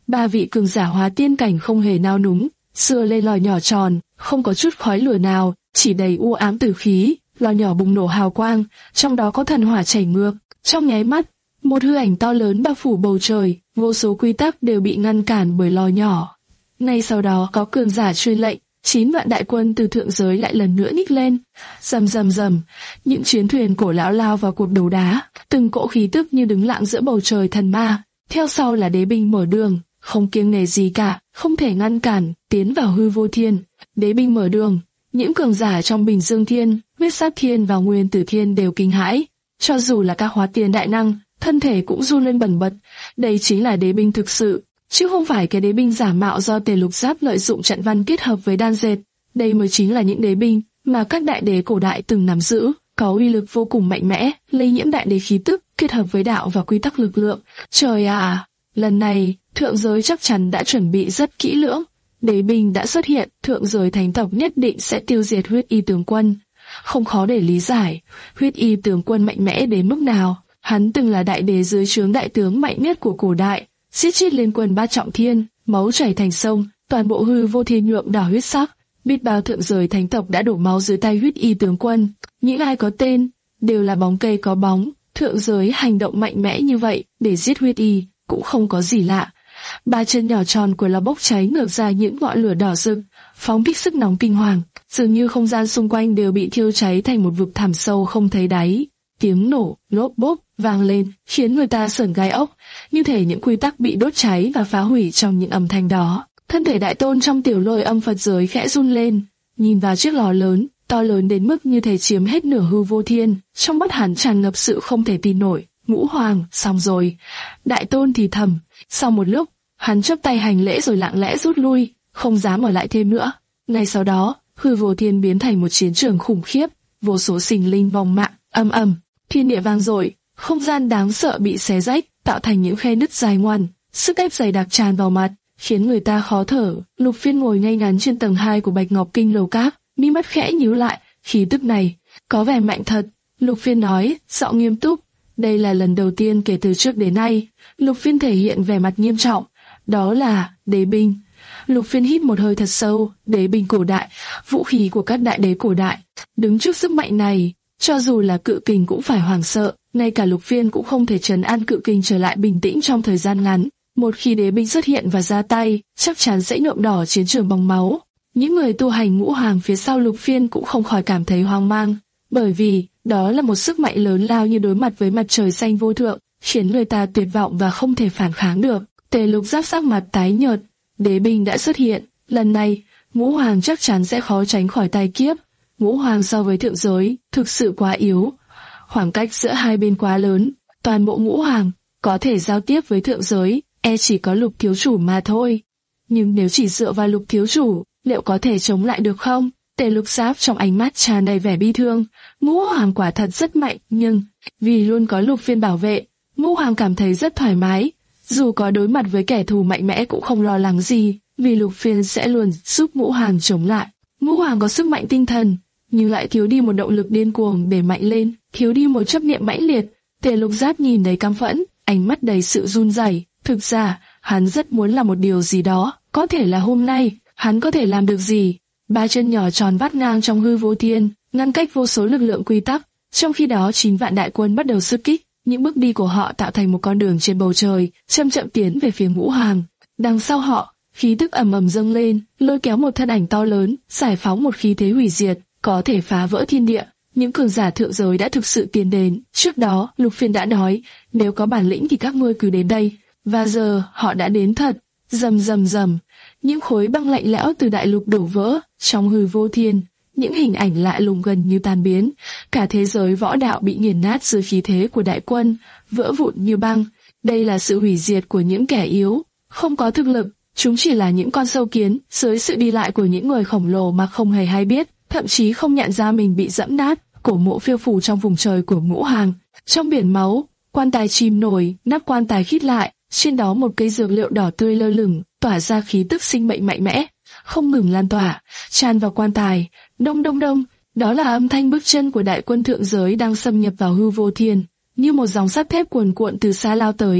Ba vị cường giả hóa tiên cảnh không hề nao núng, sưa lên lò nhỏ tròn, không có chút khói lửa nào, chỉ đầy u ám tử khí. Lò nhỏ bùng nổ hào quang, trong đó có thần hỏa chảy ngược. Trong nháy mắt, một hư ảnh to lớn bao phủ bầu trời, vô số quy tắc đều bị ngăn cản bởi lò nhỏ. Ngay sau đó có cường giả truyền lệnh, chín vạn đại quân từ thượng giới lại lần nữa nhích lên. Rầm rầm rầm, những chiến thuyền cổ lão lao vào cuộc đấu đá, từng cỗ khí tức như đứng lặng giữa bầu trời thần ma. Theo sau là đế binh mở đường, không kiêng nể gì cả, không thể ngăn cản, tiến vào hư vô thiên. Đế binh mở đường, những cường giả trong Bình Dương Thiên, Huyết Sát Thiên và Nguyên Tử Thiên đều kinh hãi. Cho dù là các hóa tiên đại năng, thân thể cũng run lên bần bật. Đây chính là đế binh thực sự, chứ không phải cái đế binh giả mạo do Tề Lục Giáp lợi dụng trận văn kết hợp với đan dệt. Đây mới chính là những đế binh mà các đại đế cổ đại từng nắm giữ, có uy lực vô cùng mạnh mẽ, lây nhiễm đại đế khí tức, kết hợp với đạo và quy tắc lực lượng. Trời à, lần này thượng giới chắc chắn đã chuẩn bị rất kỹ lưỡng. Đế binh đã xuất hiện, thượng giới thánh tộc nhất định sẽ tiêu diệt Huyết Y tướng quân. Không khó để lý giải, Huyết Y tướng quân mạnh mẽ đến mức nào. Hắn từng là đại đế dưới trướng đại tướng mạnh nhất của cổ đại, giết chết liên quân ba trọng thiên, máu chảy thành sông, toàn bộ hư vô thiên nhuộm đỏ huyết sắc. Biết bao thượng giới thánh tộc đã đổ máu dưới tay Huyết Y tướng quân. Những ai có tên đều là bóng cây có bóng. Thượng giới hành động mạnh mẽ như vậy để giết Huyết Y cũng không có gì lạ. Ba chân nhỏ tròn của nó bốc cháy ngược ra những ngọn lửa đỏ rực, phóng thích sức nóng kinh hoàng, dường như không gian xung quanh đều bị thiêu cháy thành một vực thẳm sâu không thấy đáy. Tiếng nổ, lốp bốp vang lên, khiến người ta sởn gai ốc, như thể những quy tắc bị đốt cháy và phá hủy trong những âm thanh đó. Thân thể đại tôn trong tiểu lôi âm Phật giới khẽ run lên, nhìn vào chiếc lò lớn, to lớn đến mức như thể chiếm hết nửa hư vô thiên, trong mắt hắn tràn ngập sự không thể tin nổi. Ngũ Hoàng, xong rồi. Đại tôn thì thầm. Sau một lúc, hắn chắp tay hành lễ rồi lặng lẽ rút lui, không dám ở lại thêm nữa. Ngay sau đó, hư vô thiên biến thành một chiến trường khủng khiếp, vô số sinh linh vong mạng, ầm ầm, thiên địa vang dội, không gian đáng sợ bị xé rách, tạo thành những khe nứt dài ngoằn, sức ép dày đặc tràn vào mặt, khiến người ta khó thở. Lục Phiên ngồi ngay ngắn trên tầng hai của Bạch Ngọc Kinh lầu các, mi mắt khẽ nhíu lại, khí tức này có vẻ mạnh thật. Lục Phiên nói, giọng nghiêm túc. Đây là lần đầu tiên kể từ trước đến nay, Lục Phiên thể hiện vẻ mặt nghiêm trọng, đó là đế binh. Lục Phiên hít một hơi thật sâu, đế binh cổ đại, vũ khí của các đại đế cổ đại. Đứng trước sức mạnh này, cho dù là Cự Kình cũng phải hoảng sợ, ngay cả Lục Phiên cũng không thể trấn an Cự Kình trở lại bình tĩnh trong thời gian ngắn. Một khi đế binh xuất hiện và ra tay, chắc chắn sẽ nhuộm đỏ chiến trường bằng máu. Những người tu hành ngũ hoàng phía sau Lục Phiên cũng không khỏi cảm thấy hoang mang, bởi vì đó là một sức mạnh lớn lao như đối mặt với mặt trời xanh vô thượng, khiến người ta tuyệt vọng và không thể phản kháng được. Tề Lục Giáp sắc mặt tái nhợt, đế binh đã xuất hiện, lần này ngũ hoàng chắc chắn sẽ khó tránh khỏi tai kiếp. Ngũ hoàng so với thượng giới thực sự quá yếu, khoảng cách giữa hai bên quá lớn. Toàn bộ ngũ hoàng có thể giao tiếp với thượng giới, e chỉ có Lục thiếu chủ mà thôi. Nhưng nếu chỉ dựa vào Lục thiếu chủ, liệu có thể chống lại được không? Tề Lục Giáp trong ánh mắt tràn đầy vẻ bi thương. Ngũ hoàng quả thật rất mạnh, nhưng vì luôn có Lục Phiên bảo vệ, ngũ hoàng cảm thấy rất thoải mái. Dù có đối mặt với kẻ thù mạnh mẽ cũng không lo lắng gì, vì Lục Phiên sẽ luôn giúp ngũ hoàng chống lại. Ngũ hoàng có sức mạnh tinh thần, nhưng lại thiếu đi một động lực điên cuồng để mạnh lên, thiếu đi một chấp niệm mãnh liệt. Tề Lục Giáp nhìn đầy căm phẫn, ánh mắt đầy sự run rẩy. Thực ra, hắn rất muốn làm một điều gì đó, có thể là hôm nay, hắn có thể làm được gì? Ba chân nhỏ tròn vắt ngang trong hư vô thiên, ngăn cách vô số lực lượng quy tắc. Trong khi đó chín vạn đại quân bắt đầu xuất kích, những bước đi của họ tạo thành một con đường trên bầu trời, chậm chậm tiến về phía ngũ hoàng. Đằng sau họ, khí tức ầm ầm dâng lên, lôi kéo một thân ảnh to lớn, giải phóng một khí thế hủy diệt, có thể phá vỡ thiên địa. Những cường giả thượng giới đã thực sự tiến đến. Trước đó, Lục Phiên đã nói, nếu có bản lĩnh thì các ngươi cứ đến đây. Và giờ, họ đã đến thật. Rầm rầm rầm, những khối băng lạnh lẽo từ đại lục đổ vỡ, trong hư vô thiên, những hình ảnh lạ lùng gần như tan biến. Cả thế giới võ đạo bị nghiền nát dưới khí thế của đại quân, vỡ vụn như băng. Đây là sự hủy diệt của những kẻ yếu, không có thực lực. Chúng chỉ là những con sâu kiến dưới sự đi lại của những người khổng lồ mà không hề hay biết, thậm chí không nhận ra mình bị dẫm nát. Cổ mộ phiêu phù trong vùng trời của ngũ hoàng. Trong biển máu, quan tài chìm nổi, nắp quan tài khít lại, trên đó một cây dược liệu đỏ tươi lơ lửng, tỏa ra khí tức sinh mệnh mạnh mẽ, không ngừng lan tỏa, tràn vào quan tài. Đông đông đông, đó là âm thanh bước chân của đại quân thượng giới đang xâm nhập vào hư vô thiên, như một dòng sắt thép cuồn cuộn từ xa lao tới.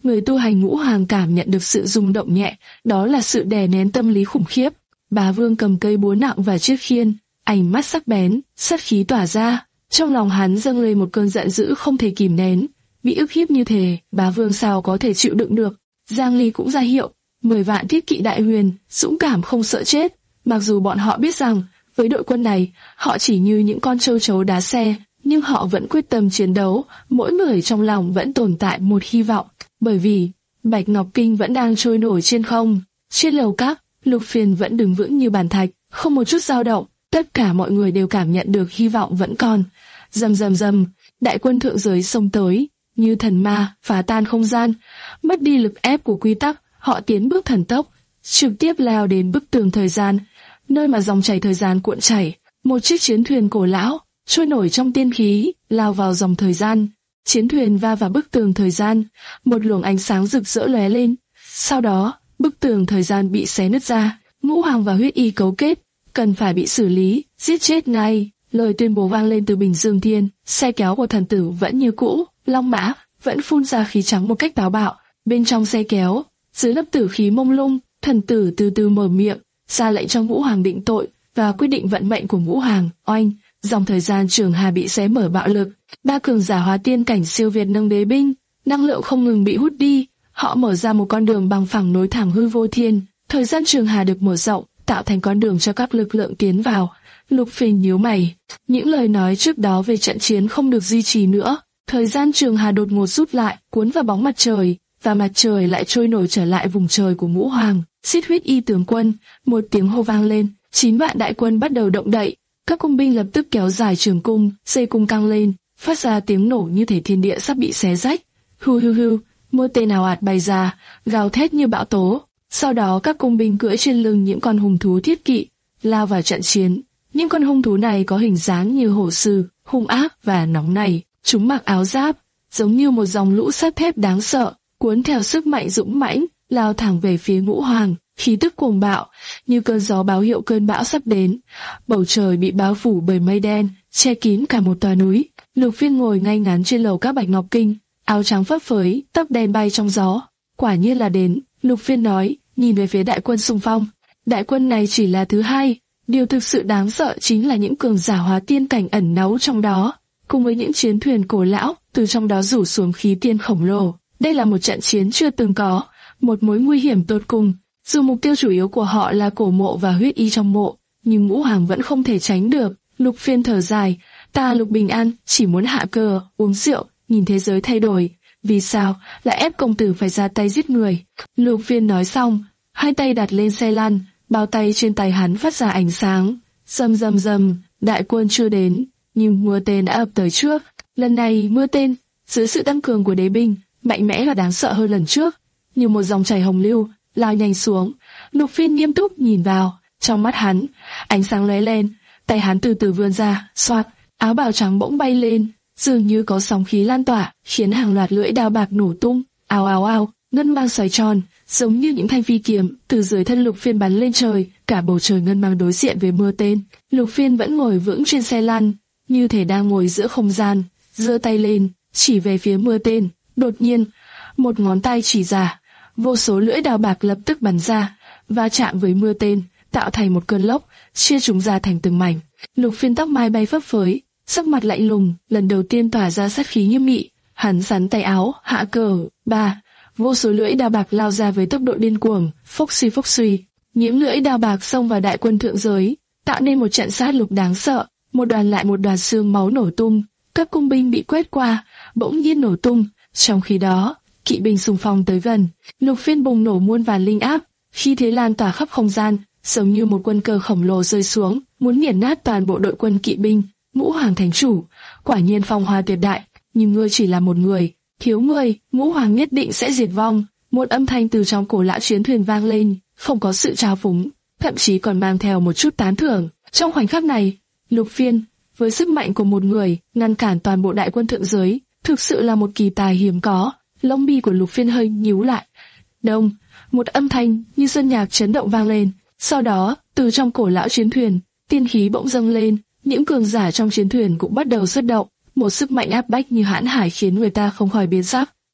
người tu hành ngũ hoàng cảm nhận được sự rung động nhẹ, đó là sự đè nén tâm lý khủng khiếp. Bá Vương cầm cây búa nặng và chiếc khiên, ánh mắt sắc bén, sát khí tỏa ra. Trong lòng hắn dâng lên một cơn giận dữ không thể kìm nén. Bị ức hiếp như thế, Bá Vương sao có thể chịu đựng được? Giang Ly cũng ra hiệu, mười vạn thiết kỵ đại huyền, dũng cảm không sợ chết. Mặc dù bọn họ biết rằng, với đội quân này, họ chỉ như những con trâu trấu đá xe, nhưng họ vẫn quyết tâm chiến đấu, mỗi người trong lòng vẫn tồn tại một hy vọng. Bởi vì, Bạch Ngọc Kinh vẫn đang trôi nổi trên không. Trên lầu các, Lục Phiền vẫn đứng vững như bàn thạch, không một chút dao động. Tất cả mọi người đều cảm nhận được hy vọng vẫn còn. Rầm rầm rầm, đại quân thượng giới xông tới, như thần ma, phá tan không gian. Mất đi lực ép của quy tắc, họ tiến bước thần tốc, trực tiếp lao đến bức tường thời gian, nơi mà dòng chảy thời gian cuộn chảy. Một chiếc chiến thuyền cổ lão, trôi nổi trong tiên khí, lao vào dòng thời gian. Chiến thuyền va vào bức tường thời gian, một luồng ánh sáng rực rỡ lóe lên. Sau đó, bức tường thời gian bị xé nứt ra. Ngũ Hoàng và Huyết Y cấu kết, cần phải bị xử lý, giết chết ngay. Lời tuyên bố vang lên từ Bình Dương Thiên. Xe kéo của thần tử vẫn như cũ, long mã vẫn phun ra khí trắng một cách táo bạo. Bên trong xe kéo, dưới lớp tử khí mông lung, thần tử từ từ mở miệng, ra lệnh cho Ngũ Hoàng định tội và quyết định vận mệnh của Ngũ Hoàng. Oanh, dòng thời gian Trường Hà bị xé mở bạo lực. Ba cường giả hóa tiên cảnh siêu việt nâng đế binh, năng lượng không ngừng bị hút đi. Họ mở ra một con đường bằng phẳng nối thẳng hư vô thiên. Thời gian Trường Hà được mở rộng, tạo thành con đường cho các lực lượng tiến vào. Lục Phiền nhíu mày, những lời nói trước đó về trận chiến không được duy trì nữa. Thời gian Trường Hà đột ngột rút lại, cuốn vào bóng mặt trời, và mặt trời lại trôi nổi trở lại vùng trời của Ngũ Hoàng. Xiết Huyết Y tướng quân, một tiếng hô vang lên, chín vạn đại quân bắt đầu động đậy. Các cung binh lập tức kéo dài trường cung, dây cung căng lên, phát ra tiếng nổ như thể thiên địa sắp bị xé rách. Hưu hưu hưu, mưa tên ào ạt bay ra, gào thét như bão tố. Sau đó các cung binh cưỡi trên lưng những con hùng thú thiết kỵ, lao vào trận chiến. Những con hung thú này có hình dáng như hổ sư, hung ác và nóng nảy. Chúng mặc áo giáp, giống như một dòng lũ sắt thép đáng sợ, cuốn theo sức mạnh dũng mãnh, lao thẳng về phía Ngũ Hoàng. Khí tức cuồng bạo, như cơn gió báo hiệu cơn bão sắp đến. Bầu trời bị bao phủ bởi mây đen, che kín cả một tòa núi. Lục Phiên ngồi ngay ngắn trên lầu các Bạch Ngọc Kinh, áo trắng phấp phới, tóc đen bay trong gió. Quả nhiên là đến, Lục Phiên nói, nhìn về phía đại quân xung phong. Đại quân này chỉ là thứ hai, điều thực sự đáng sợ chính là những cường giả hóa tiên cảnh ẩn náu trong đó, cùng với những chiến thuyền cổ lão từ trong đó rủ xuống khí tiên khổng lồ. Đây là một trận chiến chưa từng có, một mối nguy hiểm tột cùng. Dù mục tiêu chủ yếu của họ là cổ mộ và Huyết Y trong mộ, nhưng Ngũ Hoàng vẫn không thể tránh được. Lục Phiên thở dài, ta Lục Bình An chỉ muốn hạ cờ, uống rượu, nhìn thế giới thay đổi. Vì sao lại ép công tử phải ra tay giết người? Lục Phiên nói xong, hai tay đặt lên xe lăn, bao tay trên tay hắn phát ra ánh sáng. Rầm rầm rầm, đại quân chưa đến, nhưng mưa tên đã ập tới trước. Lần này mưa tên, dưới sự tăng cường của đế binh, mạnh mẽ và đáng sợ hơn lần trước, như một dòng chảy hồng lưu lao nhanh xuống. Lục Phiên nghiêm túc nhìn vào, trong mắt hắn, ánh sáng lóe lên, tay hắn từ từ vươn ra, xoạt, áo bào trắng bỗng bay lên, dường như có sóng khí lan tỏa, khiến hàng loạt lưỡi đao bạc nổ tung, ào ào ào, ngân mang xoay tròn, giống như những thanh phi kiếm từ dưới thân Lục Phiên bắn lên trời, cả bầu trời ngân mang đối diện với mưa tên. Lục Phiên vẫn ngồi vững trên xe lăn, như thể đang ngồi giữa không gian, giơ tay lên, chỉ về phía mưa tên. Đột nhiên, một ngón tay chỉ ra, vô số lưỡi đao bạc lập tức bắn ra, va chạm với mưa tên, tạo thành một cơn lốc, chia chúng ra thành từng mảnh. Lục Phiên tóc mai bay phấp phới, sắc mặt lạnh lùng, lần đầu tiên tỏa ra sát khí nghiêm nghị. Hắn sắn tay áo, hạ cờ, ba, vô số lưỡi đao bạc lao ra với tốc độ điên cuồng, phốc suy phốc suy. Những lưỡi đao bạc xông vào đại quân thượng giới, tạo nên một trận sát lục đáng sợ. Một đoàn lại một đoàn xương máu nổ tung, các cung binh bị quét qua, bỗng nhiên nổ tung. Trong khi đó, kỵ binh xung phong tới gần, Lục Phiên bùng nổ muôn vàn linh áp, khi thế lan tỏa khắp không gian, giống như một quân cờ khổng lồ rơi xuống, muốn nghiền nát toàn bộ đội quân kỵ binh. Ngũ Hoàng thành chủ, quả nhiên phong hoa tuyệt đại, nhưng ngươi chỉ là một người, thiếu ngươi, Ngũ Hoàng nhất định sẽ diệt vong. Một âm thanh từ trong cổ lão chiến thuyền vang lên, không có sự trào phúng, thậm chí còn mang theo một chút tán thưởng. Trong khoảnh khắc này, Lục Phiên, với sức mạnh của một người, ngăn cản toàn bộ đại quân thượng giới, thực sự là một kỳ tài hiếm có. Lông mi của Lục Phiên hơi nhíu lại. Đông, một âm thanh như sơn nhạc chấn động vang lên. Sau đó, từ trong cổ lão chiến thuyền, tiên khí bỗng dâng lên, những cường giả trong chiến thuyền cũng bắt đầu xuất động. Một sức mạnh áp bách như hãn hải khiến người ta không khỏi biến sắc.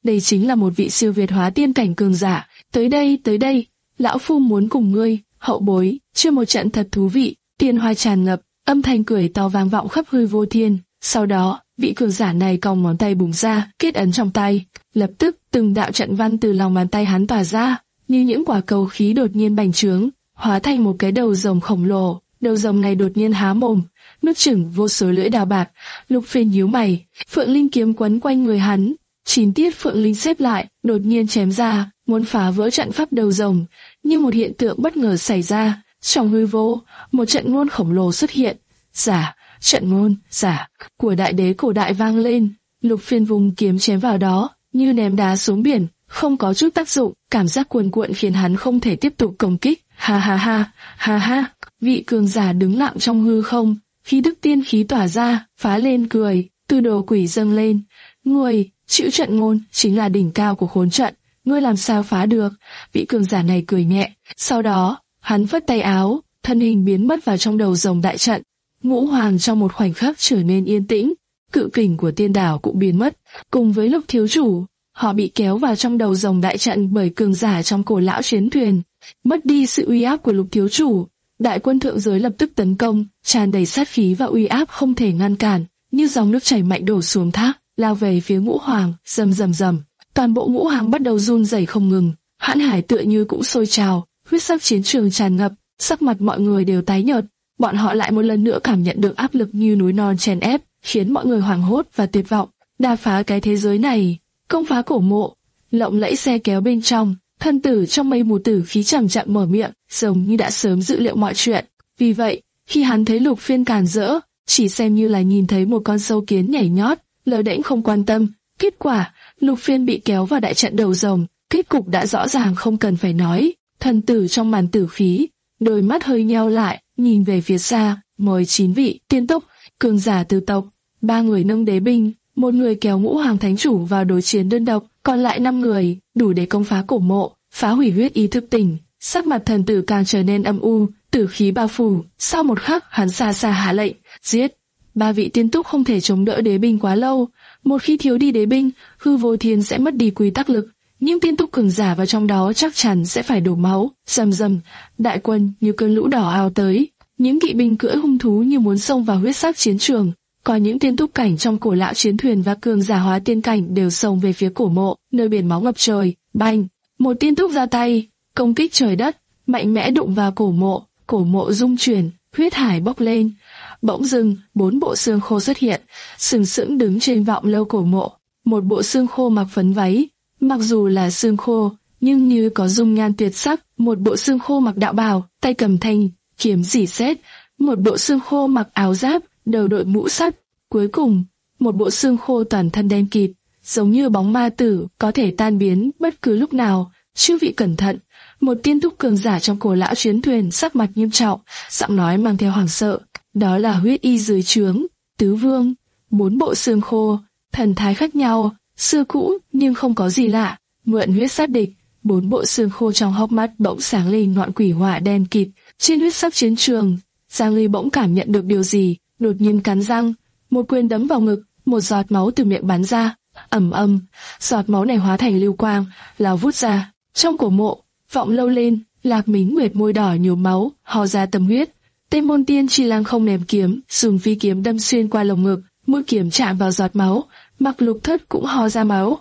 đây chính là một vị siêu việt hóa tiên cảnh cường giả. Tới đây, tới đây, lão phu muốn cùng ngươi, hậu bối, chơi một trận thật thú vị. Tiên hoa tràn ngập, âm thanh cười to vang vọng khắp hư vô thiên. Sau đó, vị cường giả này cong ngón tay búng ra, kết ấn trong tay. Lập tức, từng đạo trận văn từ lòng bàn tay hắn tỏa ra, như những quả cầu khí đột nhiên bành trướng, hóa thành một cái đầu rồng khổng lồ. Đầu rồng này đột nhiên há mồm, nuốt chửng vô số lưỡi đào bạc. Lục Phiên nhíu mày, Phượng Linh kiếm quấn quanh người hắn, chín tiết Phượng Linh xếp lại, đột nhiên chém ra, muốn phá vỡ trận pháp đầu rồng. Nhưng một hiện tượng bất ngờ xảy ra, trong hư vô, một trận ngôn khổng lồ xuất hiện. Giả, trận ngôn, giả của đại đế cổ đại vang lên. Lục Phiên vùng kiếm chém vào đó, như ném đá xuống biển, không có chút tác dụng. Cảm giác cuồn cuộn khiến hắn không thể tiếp tục công kích. Ha ha ha, ha ha. Vị cường giả đứng lặng trong hư không, khí đức tiên khí tỏa ra, phá lên cười, tư đồ quỷ dâng lên. Ngươi, chữ trận ngôn, chính là đỉnh cao của khốn trận, ngươi làm sao phá được? Vị cường giả này cười nhẹ, sau đó, hắn phất tay áo, thân hình biến mất vào trong đầu rồng đại trận. Ngũ Hoàng trong một khoảnh khắc trở nên yên tĩnh, cự kình của tiên đảo cũng biến mất, cùng với Lục thiếu chủ, họ bị kéo vào trong đầu rồng đại trận bởi cường giả trong cổ lão chiến thuyền. Mất đi sự uy áp của Lục thiếu chủ, đại quân thượng giới lập tức tấn công, tràn đầy sát khí và uy áp không thể ngăn cản, như dòng nước chảy mạnh đổ xuống thác, lao về phía Ngũ Hoàng, rầm rầm rầm. Toàn bộ Ngũ Hoàng bắt đầu run rẩy không ngừng, hãn hải tựa như cũng sôi trào, huyết sắc chiến trường tràn ngập, sắc mặt mọi người đều tái nhợt. Bọn họ lại một lần nữa cảm nhận được áp lực như núi non chèn ép, khiến mọi người hoảng hốt và tuyệt vọng. Đa phá cái thế giới này, công phá cổ mộ, lộng lẫy xe kéo bên trong. Thân tử trong mây mù tử khí chậm chậm mở miệng, giống như đã sớm dự liệu mọi chuyện. Vì vậy, khi hắn thấy Lục Phiên càn rỡ, chỉ xem như là nhìn thấy một con sâu kiến nhảy nhót, lờ đễnh không quan tâm. Kết quả, Lục Phiên bị kéo vào đại trận đầu rồng, kết cục đã rõ ràng không cần phải nói. Thân tử trong màn tử khí, đôi mắt hơi nheo lại, nhìn về phía xa, mời chín vị tiên tốc, cường giả từ tộc, ba người nâng đế binh, một người kéo Ngũ Hoàng thánh chủ vào đối chiến đơn độc, còn lại năm người đủ để công phá cổ mộ, phá hủy huyết ý thức tỉnh. Sắc mặt thần tử càng trở nên âm u, tử khí bao phủ. Sau một khắc, hắn xa xa hạ lệnh, giết. Ba vị tiên túc không thể chống đỡ đế binh quá lâu. Một khi thiếu đi đế binh, hư vô thiên sẽ mất đi quy tắc lực. Những tiên túc cường giả vào trong đó chắc chắn sẽ phải đổ máu. Rầm rầm, đại quân như cơn lũ đỏ ào tới. Những kỵ binh cưỡi hung thú như muốn xông vào huyết sắc chiến trường. Còn những tiên túc cảnh trong cổ lão chiến thuyền và cường giả hóa tiên cảnh đều xông về phía cổ mộ, nơi biển máu ngập trời. Bành! Một tiên túc ra tay, công kích trời đất, mạnh mẽ đụng vào cổ mộ, cổ mộ rung chuyển, huyết hải bốc lên. Bỗng dưng, bốn bộ xương khô xuất hiện, sừng sững đứng trên vọng lâu cổ mộ. Một bộ xương khô mặc phấn váy, mặc dù là xương khô, nhưng như có dung nhan tuyệt sắc. Một bộ xương khô mặc đạo bào, tay cầm thanh kiếm rỉ sét. Một bộ xương khô mặc áo giáp, đầu đội mũ sắt. Cuối cùng, một bộ xương khô toàn thân đen kịt, giống như bóng ma tử, có thể tan biến bất cứ lúc nào. Chư vị cẩn thận! Một tiên túc cường giả trong cổ lão chiến thuyền sắc mặt nghiêm trọng, giọng nói mang theo hoảng sợ. Đó là huyết y dưới trướng, tứ vương. Bốn bộ xương khô, thần thái khác nhau, xưa cũ nhưng không có gì lạ. Mượn huyết sát địch, bốn bộ xương khô trong hốc mắt bỗng sáng lên ngọn quỷ hỏa đen kịt. Trên huyết sắc chiến trường, Giang Ly bỗng cảm nhận được điều gì, đột nhiên cắn răng, một quyền đấm vào ngực, một giọt máu từ miệng bắn ra. Ầm ầm, giọt máu này hóa thành lưu quang, lao vút ra. Trong cổ mộ, vọng lâu lên, Lạc Mính Nguyệt môi đỏ nhuốm máu, ho ra tâm huyết. Tên môn tiên Chi Lang không ném kiếm, dùng phi kiếm đâm xuyên qua lồng ngực, mũi kiếm chạm vào giọt máu. Mặc Lục Thất cũng ho ra máu.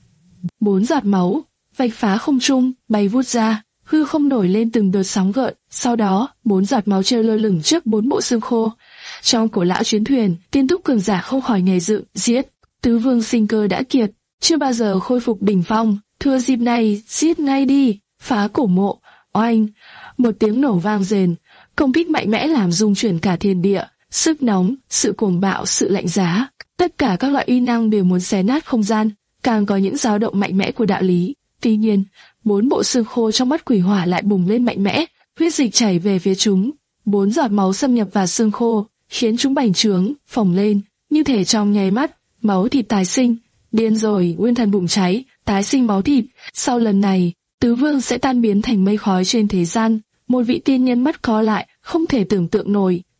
Bốn giọt máu vạch phá không trung, bay vút ra, hư không nổi lên từng đợt sóng gợn. Sau đó, bốn giọt máu treo lơ lửng trước bốn bộ xương khô. Trong cổ lão chiến thuyền, tiên túc cường giả không khỏi nhảy dựng, giết. Tứ vương sinh cơ đã kiệt, chưa bao giờ khôi phục đỉnh phong, thừa dịp này giết ngay đi, phá cổ mộ. Oanh! Một tiếng nổ vang rền, công kích mạnh mẽ làm rung chuyển cả thiên địa, sức nóng, sự cuồng bạo, sự lạnh giá, tất cả các loại uy năng đều muốn xé nát không gian, càng có những dao động mạnh mẽ của đạo lý. Tuy nhiên, bốn bộ xương khô trong mắt quỷ hỏa lại bùng lên mạnh mẽ, huyết dịch chảy về phía chúng, bốn giọt máu xâm nhập vào xương khô, khiến chúng bành trướng, phồng lên, như thể trong nháy mắt, máu thịt tái sinh. Điên rồi, nguyên thần bùng cháy, tái sinh máu thịt. Sau lần này, tứ vương sẽ tan biến thành mây khói trên thế gian. Một vị tiên nhân mắt co lại, không thể tưởng tượng nổi,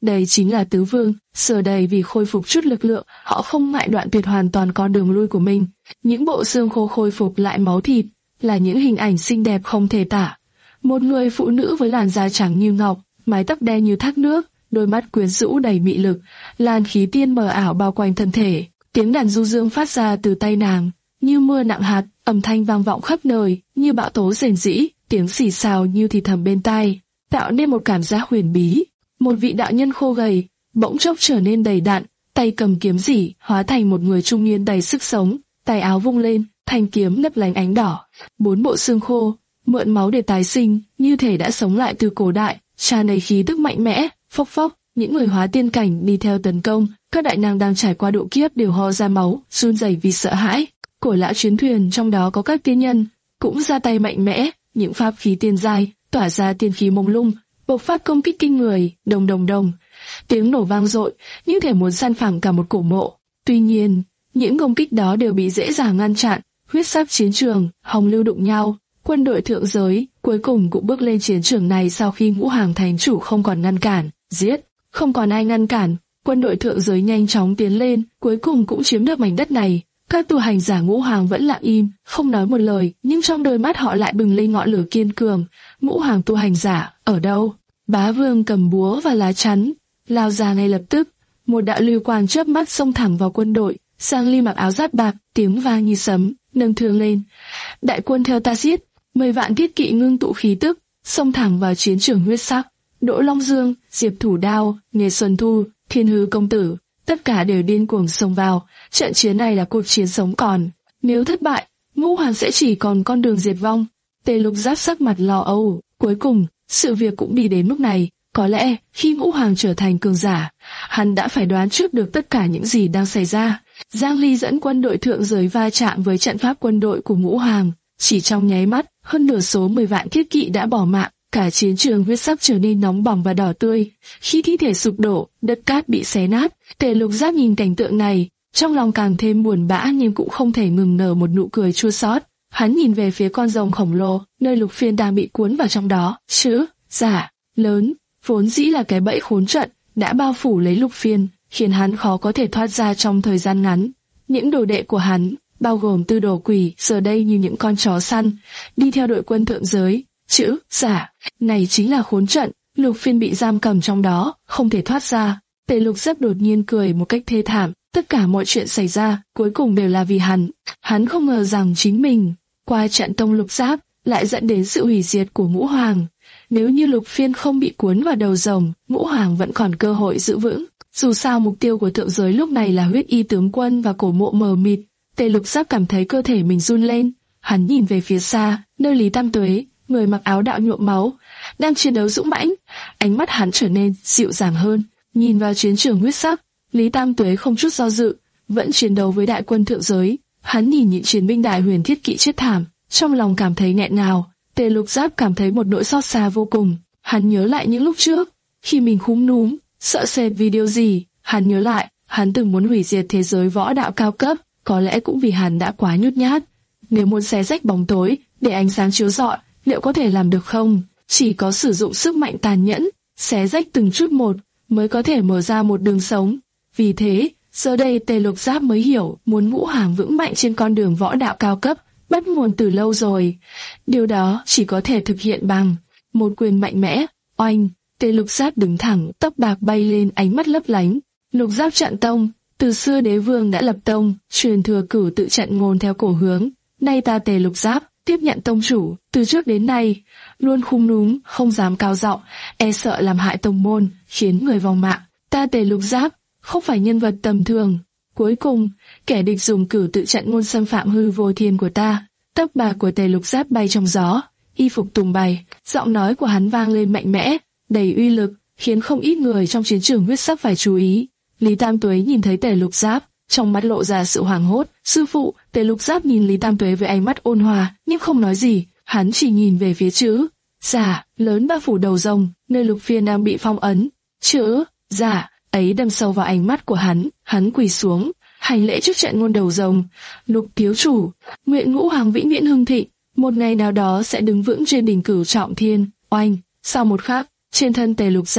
Đây chính là tứ vương, giờ đây vì khôi phục chút lực lượng, họ không ngại đoạn tuyệt hoàn toàn con đường lui của mình. Những bộ xương khô khôi phục lại máu thịt, là những hình ảnh xinh đẹp không thể tả. Một người phụ nữ với làn da trắng như ngọc, mái tóc đen như thác nước, đôi mắt quyến rũ đầy mị lực, làn khí tiên mờ ảo bao quanh thân thể. Tiếng đàn du dương phát ra từ tay nàng, như mưa nặng hạt, âm thanh vang vọng khắp nơi, như bão tố rền rĩ, tiếng xì xào như thì thầm bên tai, tạo nên một cảm giác huyền bí. Một vị đạo nhân khô gầy, bỗng chốc trở nên đầy đặn, tay cầm kiếm rỉ, hóa thành một người trung niên đầy sức sống, tay áo vung lên, thanh kiếm lấp lánh ánh đỏ. Bốn bộ xương khô, mượn máu để tái sinh, như thể đã sống lại từ cổ đại, tràn đầy khí tức mạnh mẽ, phốc phốc. Những người hóa tiên cảnh đi theo tấn công, các đại năng đang trải qua độ kiếp đều ho ra máu, run rẩy vì sợ hãi. Cổ lão chuyến thuyền trong đó có các tiên nhân, cũng ra tay mạnh mẽ, những pháp khí tiên giai, tỏa ra tiên khí mông lung, bộc phát công kích kinh người, đồng đồng đồng. Tiếng nổ vang dội, như thể muốn san phẳng cả một cổ mộ. Tuy nhiên, những công kích đó đều bị dễ dàng ngăn chặn, huyết sắc chiến trường, hồng lưu đụng nhau. Quân đội thượng giới cuối cùng cũng bước lên chiến trường này sau khi Ngũ Hoàng Thánh Chủ không còn ngăn cản, giết, không còn ai ngăn cản. Quân đội thượng giới nhanh chóng tiến lên, cuối cùng cũng chiếm được mảnh đất này. Các tu hành giả Ngũ Hoàng vẫn lặng im, không nói một lời, nhưng trong đôi mắt họ lại bừng lên ngọn lửa kiên cường. Ngũ Hoàng tu hành giả, ở đâu? Bá Vương cầm búa và lá chắn, lao ra ngay lập tức. Một đạo lưu quang chớp mắt xông thẳng vào quân đội. Giang Ly mặc áo giáp bạc, tiếng vang như sấm, nâng thương lên. Đại quân theo ta giết. Mười vạn thiết kỵ ngưng tụ khí tức, xông thẳng vào chiến trường huyết sắc. Đỗ Long Dương, Diệp Thủ Đao, Nghề Xuân Thu, Thiên Hư Công Tử, tất cả đều điên cuồng xông vào. Trận chiến này là cuộc chiến sống còn. Nếu thất bại, Ngũ Hoàng sẽ chỉ còn con đường diệt vong. Tề Lục Giáp sắc mặt lo âu. Cuối cùng, sự việc cũng đi đến mức này. Có lẽ, khi Ngũ Hoàng trở thành cường giả, hắn đã phải đoán trước được tất cả những gì đang xảy ra. Giang Ly dẫn quân đội thượng giới va chạm với trận pháp quân đội của Ngũ Hoàng. Chỉ trong nháy mắt, hơn nửa số mười vạn thiết kỵ đã bỏ mạng. Cả chiến trường huyết sắc trở nên nóng bỏng và đỏ tươi. Khi thi thể sụp đổ, đất cát bị xé nát. Tề Lục Giáp nhìn cảnh tượng này, trong lòng càng thêm buồn bã nhưng cũng không thể ngừng nở một nụ cười chua xót. Hắn nhìn về phía con rồng khổng lồ, nơi Lục Phiên đang bị cuốn vào trong đó. Chữ giả lớn, vốn dĩ là cái bẫy khốn trận, đã bao phủ lấy Lục Phiên, khiến hắn khó có thể thoát ra trong thời gian ngắn. Những đồ đệ của hắn, bao gồm Tư Đồ Quỷ, giờ đây như những con chó săn, đi theo đội quân thượng giới. Chữ giả này chính là khốn trận. Lục Phiên bị giam cầm trong đó, không thể thoát ra. Tề Lục Giáp đột nhiên cười một cách thê thảm. Tất cả mọi chuyện xảy ra, cuối cùng đều là vì hắn. Hắn không ngờ rằng chính mình, qua trận Tông Lục Giáp, lại dẫn đến sự hủy diệt của Ngũ Hoàng. Nếu như Lục Phiên không bị cuốn vào đầu rồng, Ngũ Hoàng vẫn còn cơ hội giữ vững. Dù sao mục tiêu của thượng giới lúc này là huyết y tướng quân và cổ mộ mờ mịt. Tề Lục Giáp cảm thấy cơ thể mình run lên. Hắn nhìn về phía xa, nơi Lý Tam Tuế, người mặc áo đạo nhuộm máu, đang chiến đấu dũng mãnh. Ánh mắt hắn trở nên dịu dàng hơn. Nhìn vào chiến trường huyết sắc, Lý Tam Tuế không chút do dự, vẫn chiến đấu với đại quân thượng giới. Hắn nhìn những chiến binh đại huyền thiết kỵ chết thảm, trong lòng cảm thấy nghẹn ngào. Tề Lục Giáp cảm thấy một nỗi xót xa vô cùng. Hắn nhớ lại những lúc trước, khi mình khúm núm, sợ sệt vì điều gì. Hắn nhớ lại, hắn từng muốn hủy diệt thế giới võ đạo cao cấp, có lẽ cũng vì hắn đã quá nhút nhát. Nếu muốn xé rách bóng tối, để ánh sáng chiếu rọi, liệu có thể làm được không? Chỉ có sử dụng sức mạnh tàn nhẫn, xé rách từng chút một, mới có thể mở ra một đường sống. Vì thế, giờ đây Tề Lục Giáp mới hiểu, muốn Ngũ Hoàng vững mạnh trên con đường võ đạo cao cấp, bắt nguồn từ lâu rồi. Điều đó chỉ có thể thực hiện bằng một quyền mạnh mẽ. Oanh, Tề Lục Giáp đứng thẳng, tóc bạc bay lên, ánh mắt lấp lánh. Lục Giáp trận tông, từ xưa đế vương đã lập tông, truyền thừa cửu tự trận ngôn theo cổ hướng. Nay ta Tề Lục Giáp tiếp nhận tông chủ, từ trước đến nay luôn khum núm, không dám cao giọng, e sợ làm hại tông môn, khiến người vong mạng. Ta Tề Lục Giáp không phải nhân vật tầm thường. Cuối cùng, kẻ địch dùng cửu tự trận ngôn xâm phạm hư vô thiên của ta. Tóc bạc của Tề Lục Giáp bay trong gió, y phục tung bay, giọng nói của hắn vang lên mạnh mẽ, đầy uy lực, khiến không ít người trong chiến trường huyết sắc phải chú ý. Lý Tam Tuế nhìn thấy Tề Lục Giáp, trong mắt lộ ra sự hoảng hốt. Sư phụ! Tề Lục Giáp nhìn Lý Tam Tuế với ánh mắt ôn hòa, nhưng không nói gì. Hắn chỉ nhìn về phía chữ giả lớn bao phủ đầu rồng, nơi Lục Phiên đang bị phong ấn. Chữ giả ấy đâm sâu vào ánh mắt của hắn. Hắn quỳ xuống, hành lễ trước trận ngôn đầu rồng. Lục thiếu chủ, nguyện Ngũ Hoàng vĩnh viễn hưng thịnh, một ngày nào đó sẽ đứng vững trên đỉnh cửu trọng thiên. Oanh! Sau một khắc, trên thân Tề Lục Giáp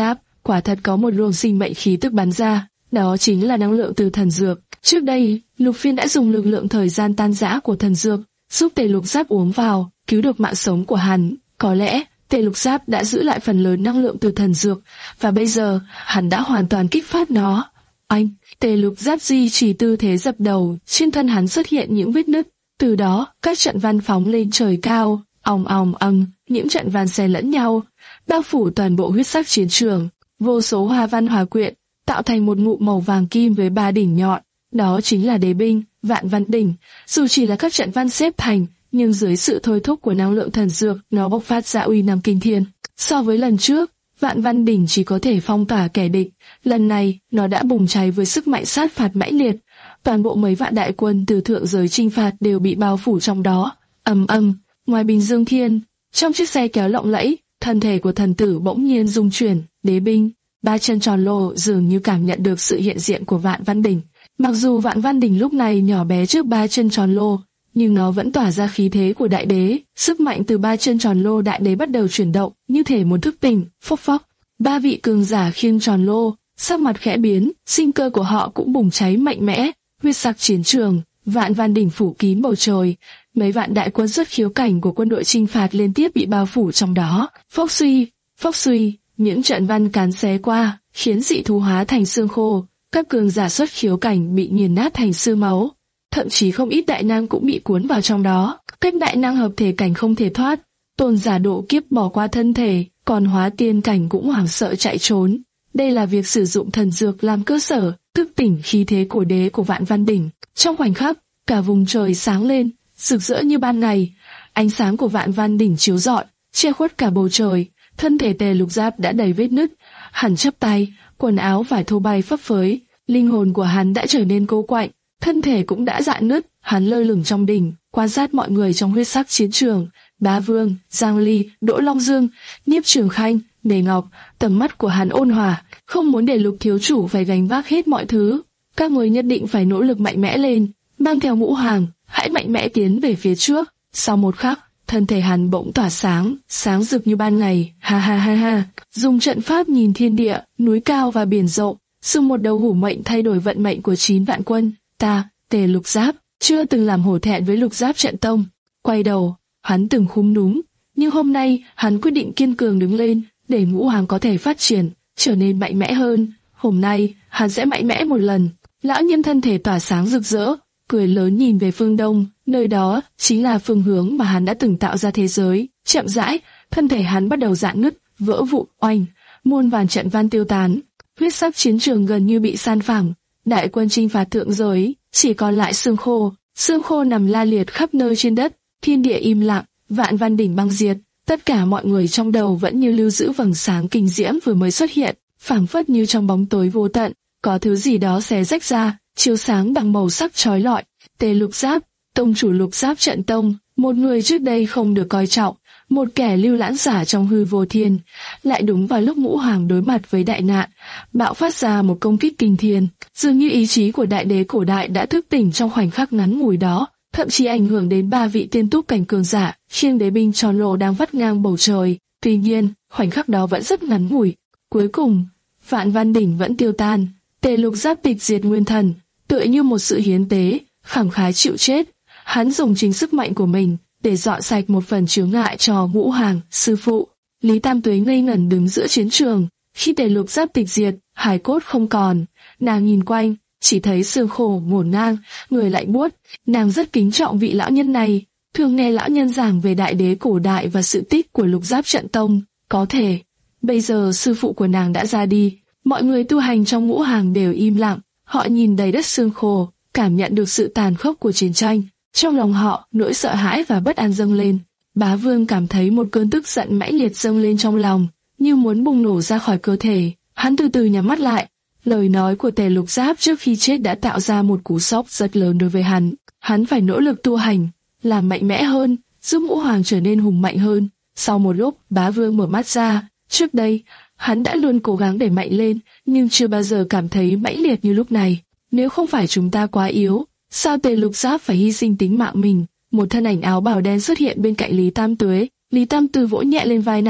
quả thật có một luồng sinh mệnh khí tức bắn ra, đó chính là năng lượng từ thần dược. Trước đây, Lục Phiên đã dùng lực lượng thời gian tan rã của thần dược, giúp Tề Lục Giáp uống vào, cứu được mạng sống của hắn. Có lẽ, Tề Lục Giáp đã giữ lại phần lớn năng lượng từ thần dược, và bây giờ, hắn đã hoàn toàn kích phát nó. Anh, Tề Lục Giáp duy trì tư thế dập đầu, trên thân hắn xuất hiện những vết nứt. Từ đó, các trận văn phóng lên trời cao, ong ong ong, những trận văn xen lẫn nhau, bao phủ toàn bộ huyết sắc chiến trường. Vô số hoa văn hòa quyện, tạo thành một ngụm màu vàng kim với ba đỉnh nhọn. Đó chính là đế binh, Vạn Văn Đỉnh. Dù chỉ là các trận văn xếp thành, nhưng dưới sự thôi thúc của năng lượng thần dược, nó bộc phát ra uy năng kinh thiên. So với lần trước, Vạn Văn Đỉnh chỉ có thể phong tỏa kẻ địch, lần này nó đã bùng cháy với sức mạnh sát phạt mãnh liệt. Toàn bộ mấy vạn đại quân từ thượng giới chinh phạt đều bị bao phủ trong đó. Ầm ầm, ngoài Bình Dương Thiên, trong chiếc xe kéo lộng lẫy, thân thể của thần tử bỗng nhiên rung chuyển. Đế binh, ba chân tròn lô dường như cảm nhận được sự hiện diện của Vạn Văn Đỉnh. Mặc dù Vạn Văn Đỉnh lúc này nhỏ bé trước ba chân tròn lô, nhưng nó vẫn tỏa ra khí thế của đại đế. Sức mạnh từ ba chân tròn lô đại đế bắt đầu chuyển động, như thể muốn thức tỉnh. Phốc phốc, ba vị cường giả khiêng tròn lô, sắc mặt khẽ biến, sinh cơ của họ cũng bùng cháy mạnh mẽ. Huyết sắc chiến trường, Vạn Văn Đỉnh phủ kín bầu trời, mấy vạn đại quân xuất khiếu cảnh của quân đội chinh phạt liên tiếp bị bao phủ trong đó. Phốc suy, phốc suy, những trận văn cán xé qua, khiến dị thú hóa thành xương khô. Các cường giả xuất khiếu cảnh bị nghiền nát thành xương máu, thậm chí không ít đại năng cũng bị cuốn vào trong đó. Các đại năng hợp thể cảnh không thể thoát, tôn giả độ kiếp bỏ qua thân thể, còn hóa tiên cảnh cũng hoảng sợ chạy trốn. Đây là việc sử dụng thần dược làm cơ sở, thức tỉnh khí thế của đế của Vạn Văn Đỉnh. Trong khoảnh khắc, cả vùng trời sáng lên, rực rỡ như ban ngày. Ánh sáng của Vạn Văn Đỉnh chiếu rọi, che khuất cả bầu trời. Thân thể Tề Lục Giáp đã đầy vết nứt, hắn chắp tay, quần áo vải thô bay phấp phới. Linh hồn của hắn đã trở nên cô quạnh, thân thể cũng đã rạn nứt. Hắn lơ lửng trong đỉnh, quan sát mọi người trong huyết sắc chiến trường. Bá Vương, Giang Ly, Đỗ Long Dương, Nhiếp Trường Khanh, Đề Ngọc, tầm mắt của hắn ôn hòa, không muốn để Lục thiếu chủ phải gánh vác hết mọi thứ. Các người nhất định phải nỗ lực mạnh mẽ lên, mang theo Ngũ Hoàng, hãy mạnh mẽ tiến về phía trước. Sau một khắc, thân thể hắn bỗng tỏa sáng, sáng rực như ban ngày. Ha ha ha ha, dùng trận pháp nhìn thiên địa, núi cao và biển rộng, dùng một đầu hủ mệnh thay đổi vận mệnh của chín vạn quân. Ta, Tề Lục Giáp, chưa từng làm hổ thẹn với Lục Giáp trận tông. Quay đầu, hắn từng khúm núm, nhưng hôm nay hắn quyết định kiên cường đứng lên, để Ngũ Hoàng có thể phát triển, trở nên mạnh mẽ hơn. Hôm nay, hắn sẽ mạnh mẽ một lần. Lão nhân thân thể tỏa sáng rực rỡ, cười lớn nhìn về phương đông, nơi đó chính là phương hướng mà hắn đã từng tạo ra thế giới. Chậm rãi, thân thể hắn bắt đầu rạn nứt, vỡ vụn, oanh, muôn vàn trận văn tiêu tán. Huyết sắc chiến trường gần như bị san phẳng, đại quân chinh phạt thượng giới chỉ còn lại xương khô, xương khô nằm la liệt khắp nơi trên đất. Thiên địa im lặng, Vạn Văn Đỉnh băng diệt, tất cả mọi người trong đầu vẫn như lưu giữ vầng sáng kinh diễm vừa mới xuất hiện, phảng phất như trong bóng tối vô tận, có thứ gì đó xé rách ra, chiếu sáng bằng màu sắc chói lọi. Tề Lục Giáp, tông chủ Lục Giáp trận tông, một người trước đây không được coi trọng, một kẻ lưu lãng giả trong hư vô thiên, lại đúng vào lúc Ngũ Hoàng đối mặt với đại nạn, bạo phát ra một công kích kinh thiên. Dường như ý chí của đại đế cổ đại đã thức tỉnh trong khoảnh khắc ngắn ngủi đó, thậm chí ảnh hưởng đến ba vị tiên túc cảnh cường giả, khiêng đế binh tròn lô đang vắt ngang bầu trời. Tuy nhiên, khoảnh khắc đó vẫn rất ngắn ngủi. Cuối cùng, Vạn Văn Đỉnh vẫn tiêu tan. Tề Lục Giáp tịch diệt nguyên thần, tựa như một sự hiến tế, khẳng khái chịu chết. Hắn dùng chính sức mạnh của mình để dọn sạch một phần chướng ngại cho Ngũ Hoàng, sư phụ. Lý Tam Tuế ngây ngẩn đứng giữa chiến trường. Khi Tề Lục Giáp tịch diệt, hài cốt không còn. Nàng nhìn quanh, chỉ thấy xương khô ngổn ngang, người lạnh buốt. Nàng rất kính trọng vị lão nhân này, thường nghe lão nhân giảng về đại đế cổ đại và sự tích của Lục Giáp trận tông. Có thể, bây giờ sư phụ của nàng đã ra đi. Mọi người tu hành trong Ngũ Hàng đều im lặng, họ nhìn đầy đất xương khô, cảm nhận được sự tàn khốc của chiến tranh. Trong lòng họ, nỗi sợ hãi và bất an dâng lên. Bá Vương cảm thấy một cơn tức giận mãnh liệt dâng lên trong lòng, như muốn bùng nổ ra khỏi cơ thể. Hắn từ từ nhắm mắt lại. Lời nói của Tề Lục Giáp trước khi chết đã tạo ra một cú sốc rất lớn đối với hắn. Hắn phải nỗ lực tu hành, làm mạnh mẽ hơn, giúp Ngũ Hoàng trở nên hùng mạnh hơn. Sau một lúc, Bá Vương mở mắt ra. Trước đây, hắn đã luôn cố gắng để mạnh lên, nhưng chưa bao giờ cảm thấy mãnh liệt như lúc này. Nếu không phải chúng ta quá yếu, sao Tề Lục Giáp phải hy sinh tính mạng mình? Một thân ảnh áo bào đen xuất hiện bên cạnh Lý Tam Tuế. Lý Tam Tư vỗ nhẹ lên vai nàng,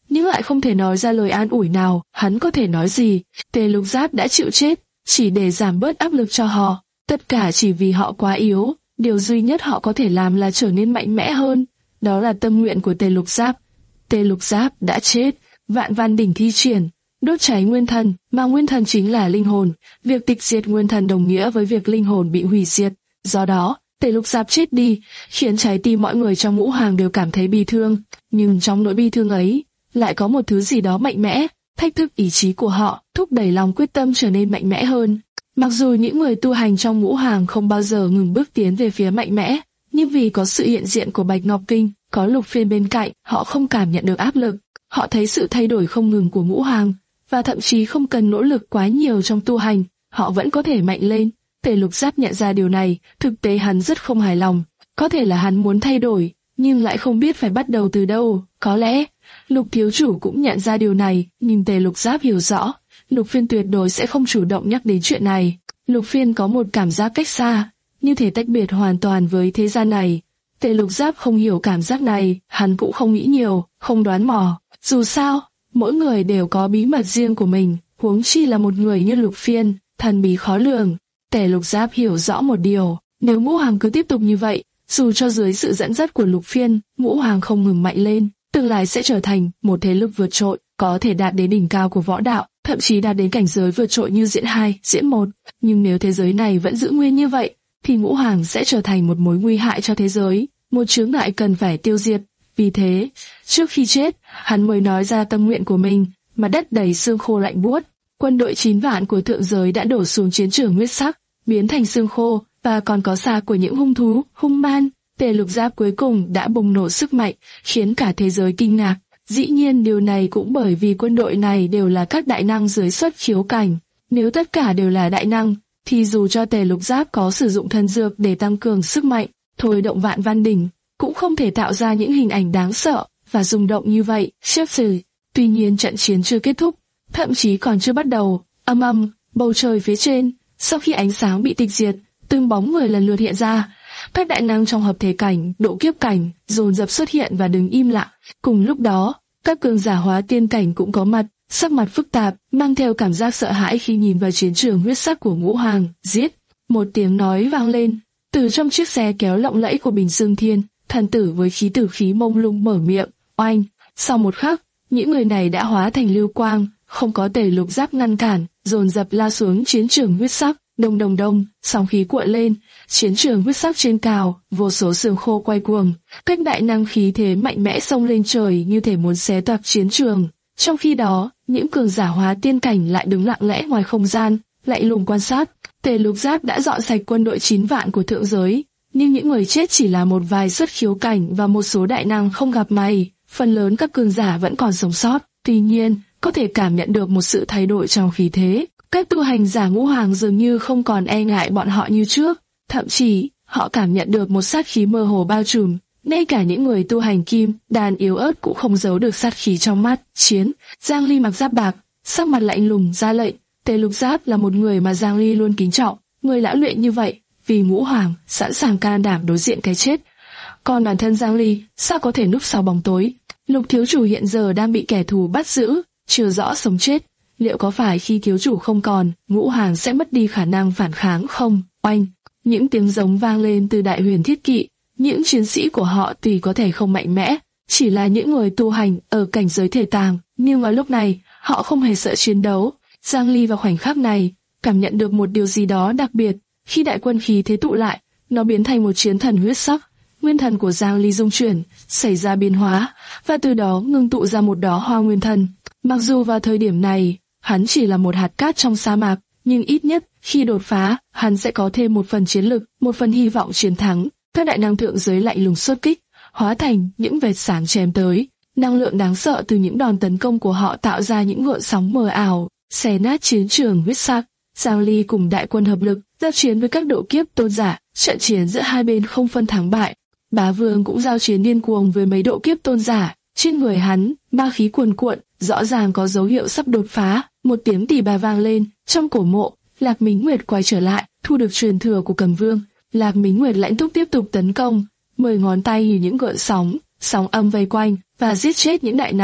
nhưng lại không thể nói ra lời an ủi nào. Hắn có thể nói gì? Tề Lục Giáp đã chịu chết, chỉ để giảm bớt áp lực cho họ. Tất cả chỉ vì họ quá yếu. Điều duy nhất họ có thể làm là trở nên mạnh mẽ hơn. Đó là tâm nguyện của Tề Lục Giáp. Tề Lục Giáp đã chết. Vạn Văn Đỉnh thi triển, đốt cháy nguyên thần, mà nguyên thần chính là linh hồn. Việc tịch diệt nguyên thần đồng nghĩa với việc linh hồn bị hủy diệt. Do đó, Tề Lục Giáp chết đi, khiến trái tim mọi người trong ngũ hoàng đều cảm thấy bi thương. Nhưng trong nỗi bi thương ấy, lại có một thứ gì đó mạnh mẽ, thách thức ý chí của họ, thúc đẩy lòng quyết tâm trở nên mạnh mẽ hơn. Mặc dù những người tu hành trong ngũ hoàng không bao giờ ngừng bước tiến về phía mạnh mẽ, nhưng vì có sự hiện diện của Bạch Ngọc Kinh, có Lục Phiên bên cạnh, họ không cảm nhận được áp lực. Họ thấy sự thay đổi không ngừng của ngũ hoàng, và thậm chí không cần nỗ lực quá nhiều trong tu hành, họ vẫn có thể mạnh lên. Tề Lục Giáp nhận ra điều này, thực tế hắn rất không hài lòng. Có thể là hắn muốn thay đổi, nhưng lại không biết phải bắt đầu từ đâu. Có lẽ, Lục thiếu chủ cũng nhận ra điều này, nhưng Tề Lục Giáp hiểu rõ, Lục Phiên tuyệt đối sẽ không chủ động nhắc đến chuyện này. Lục Phiên có một cảm giác cách xa, như thể tách biệt hoàn toàn với thế gian này. Tề Lục Giáp không hiểu cảm giác này, hắn cũng không nghĩ nhiều, không đoán mò. Dù sao, mỗi người đều có bí mật riêng của mình, huống chi là một người như Lục Phiên, thần bí khó lường. Tề Lục Giáp hiểu rõ một điều, nếu ngũ hoàng cứ tiếp tục như vậy, dù cho dưới sự dẫn dắt của Lục Phiên, ngũ hoàng không ngừng mạnh lên, tương lai sẽ trở thành một thế lực vượt trội, có thể đạt đến đỉnh cao của võ đạo, thậm chí đạt đến cảnh giới vượt trội như diễn hai, diễn một. Nhưng nếu thế giới này vẫn giữ nguyên như vậy, thì ngũ hoàng sẽ trở thành một mối nguy hại cho thế giới, một chướng ngại cần phải tiêu diệt. Vì thế, trước khi chết, hắn mới nói ra tâm nguyện của mình, mà đất đầy xương khô lạnh buốt. Quân đội chín vạn của thượng giới đã đổ xuống chiến trường huyết sắc, biến thành xương khô, và còn có xác của những hung thú, hung man. Tề Lục Giáp cuối cùng đã bùng nổ sức mạnh, khiến cả thế giới kinh ngạc. Dĩ nhiên điều này cũng bởi vì quân đội này đều là các đại năng dưới xuất khiếu cảnh. Nếu tất cả đều là đại năng, thì dù cho Tề Lục Giáp có sử dụng thần dược để tăng cường sức mạnh, thôi động Vạn Văn Đỉnh, cũng không thể tạo ra những hình ảnh đáng sợ và rung động như vậy. Xếp xử. Tuy nhiên trận chiến chưa kết thúc, thậm chí còn chưa bắt đầu. Âm âm, bầu trời phía trên, sau khi ánh sáng bị tịch diệt, từng bóng người lần lượt hiện ra. Các đại năng trong hợp thể cảnh, độ kiếp cảnh, dồn dập xuất hiện và đứng im lặng. Cùng lúc đó, các cường giả hóa tiên cảnh cũng có mặt, sắc mặt phức tạp, mang theo cảm giác sợ hãi khi nhìn vào chiến trường huyết sắc của ngũ hoàng. Giết! Một tiếng nói vang lên, từ trong chiếc xe kéo lộng lẫy của Bình Dương Thiên, thần tử với khí tử khí mông lung mở miệng. Oanh! Sau một khắc, những người này đã hóa thành lưu quang, không có Tề Lục Giáp ngăn cản, dồn dập la xuống chiến trường huyết sắc. Đông đông đông, sóng khí cuộn lên, chiến trường huyết sắc trên cao, vô số sương khô quay cuồng, các đại năng khí thế mạnh mẽ xông lên trời như thể muốn xé toạc chiến trường. Trong khi đó, những cường giả hóa tiên cảnh lại đứng lặng lẽ ngoài không gian, lạnh lùng quan sát. Tề Lục Giáp đã dọn sạch quân đội chín vạn của thượng giới, nhưng những người chết chỉ là một vài xuất khiếu cảnh và một số đại năng không gặp may. Phần lớn các cường giả vẫn còn sống sót, tuy nhiên, có thể cảm nhận được một sự thay đổi trong khí thế. Các tu hành giả ngũ hoàng dường như không còn e ngại bọn họ như trước, thậm chí, họ cảm nhận được một sát khí mơ hồ bao trùm. Ngay cả những người tu hành kim, đàn yếu ớt cũng không giấu được sát khí trong mắt. Chiến, Giang Ly mặc giáp bạc, sắc mặt lạnh lùng ra lệnh. Tề Lục Giáp là một người mà Giang Ly luôn kính trọng, người lão luyện như vậy, vì ngũ hoàng, sẵn sàng can đảm đối diện cái chết. Còn bản thân Giang Ly, sao có thể núp sau bóng tối? Lục thiếu chủ hiện giờ đang bị kẻ thù bắt giữ, chưa rõ sống chết. Liệu có phải khi thiếu chủ không còn, ngũ hoàng sẽ mất đi khả năng phản kháng không? Oanh! Những tiếng giống vang lên từ Đại Huyền Thiết Kỵ. Những chiến sĩ của họ tuy có thể không mạnh mẽ, chỉ là những người tu hành ở cảnh giới thể tàng, nhưng vào lúc này, họ không hề sợ chiến đấu. Giang Ly vào khoảnh khắc này, cảm nhận được một điều gì đó đặc biệt. Khi đại quân khí thế tụ lại, nó biến thành một chiến thần huyết sắc. Nguyên thần của Giang Ly dung chuyển, xảy ra biến hóa, và từ đó ngưng tụ ra một đóa hoa nguyên thần. Mặc dù vào thời điểm này, hắn chỉ là một hạt cát trong sa mạc, nhưng ít nhất, khi đột phá, hắn sẽ có thêm một phần chiến lực, một phần hy vọng chiến thắng. Các đại năng thượng giới lạnh lùng xuất kích, hóa thành những vệt sáng chém tới. Năng lượng đáng sợ từ những đòn tấn công của họ tạo ra những gợn sóng mờ ảo, xé nát chiến trường huyết sắc. Giang Ly cùng đại quân hợp lực, giao chiến với các độ kiếp tôn giả, trận chiến giữa hai bên không phân thắng bại. Bá Vương cũng giao chiến điên cuồng với mấy độ kiếp tôn giả, trên người hắn, ma khí cuồn cuộn, rõ ràng có dấu hiệu sắp đột phá. Một tiếng tỉ bà vang lên, trong cổ mộ, Lạc Mính Nguyệt quay trở lại, thu được truyền thừa của Cầm Vương. Lạc Mính Nguyệt lãnh túc tiếp tục tấn công, mười ngón tay như những gợn sóng, sóng âm vây quanh và giết chết những đại năng.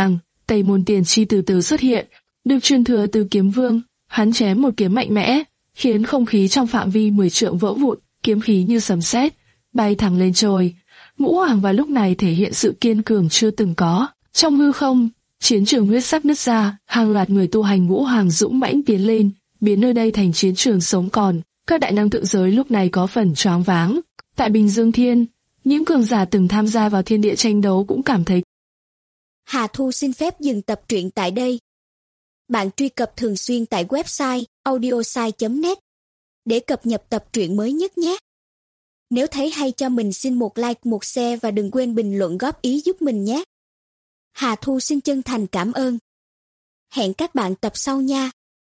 Tây Môn Tiền Chi từ từ xuất hiện, được truyền thừa từ kiếm vương. Hắn chém một kiếm mạnh mẽ, khiến không khí trong phạm vi mười trượng vỡ vụn, kiếm khí như sấm sét bay thẳng lên trời. Ngũ Hoàng vào lúc này thể hiện sự kiên cường chưa từng có. Trong hư không, chiến trường huyết sắc nứt ra, hàng loạt người tu hành Ngũ Hoàng dũng mãnh tiến lên, biến nơi đây thành chiến trường sống còn. Các đại năng thượng giới lúc này có phần choáng váng. Tại Bình Dương Thiên, những cường giả từng tham gia vào thiên địa tranh đấu cũng cảm thấy. Hà Thu xin phép dừng tập truyện tại đây. Bạn truy cập thường xuyên tại website audiosai chấm net để cập nhật tập truyện mới nhất nhé. Nếu thấy hay cho mình xin một like, một share và đừng quên bình luận góp ý giúp mình nhé. Hà Thu xin chân thành cảm ơn. Hẹn các bạn tập sau nha.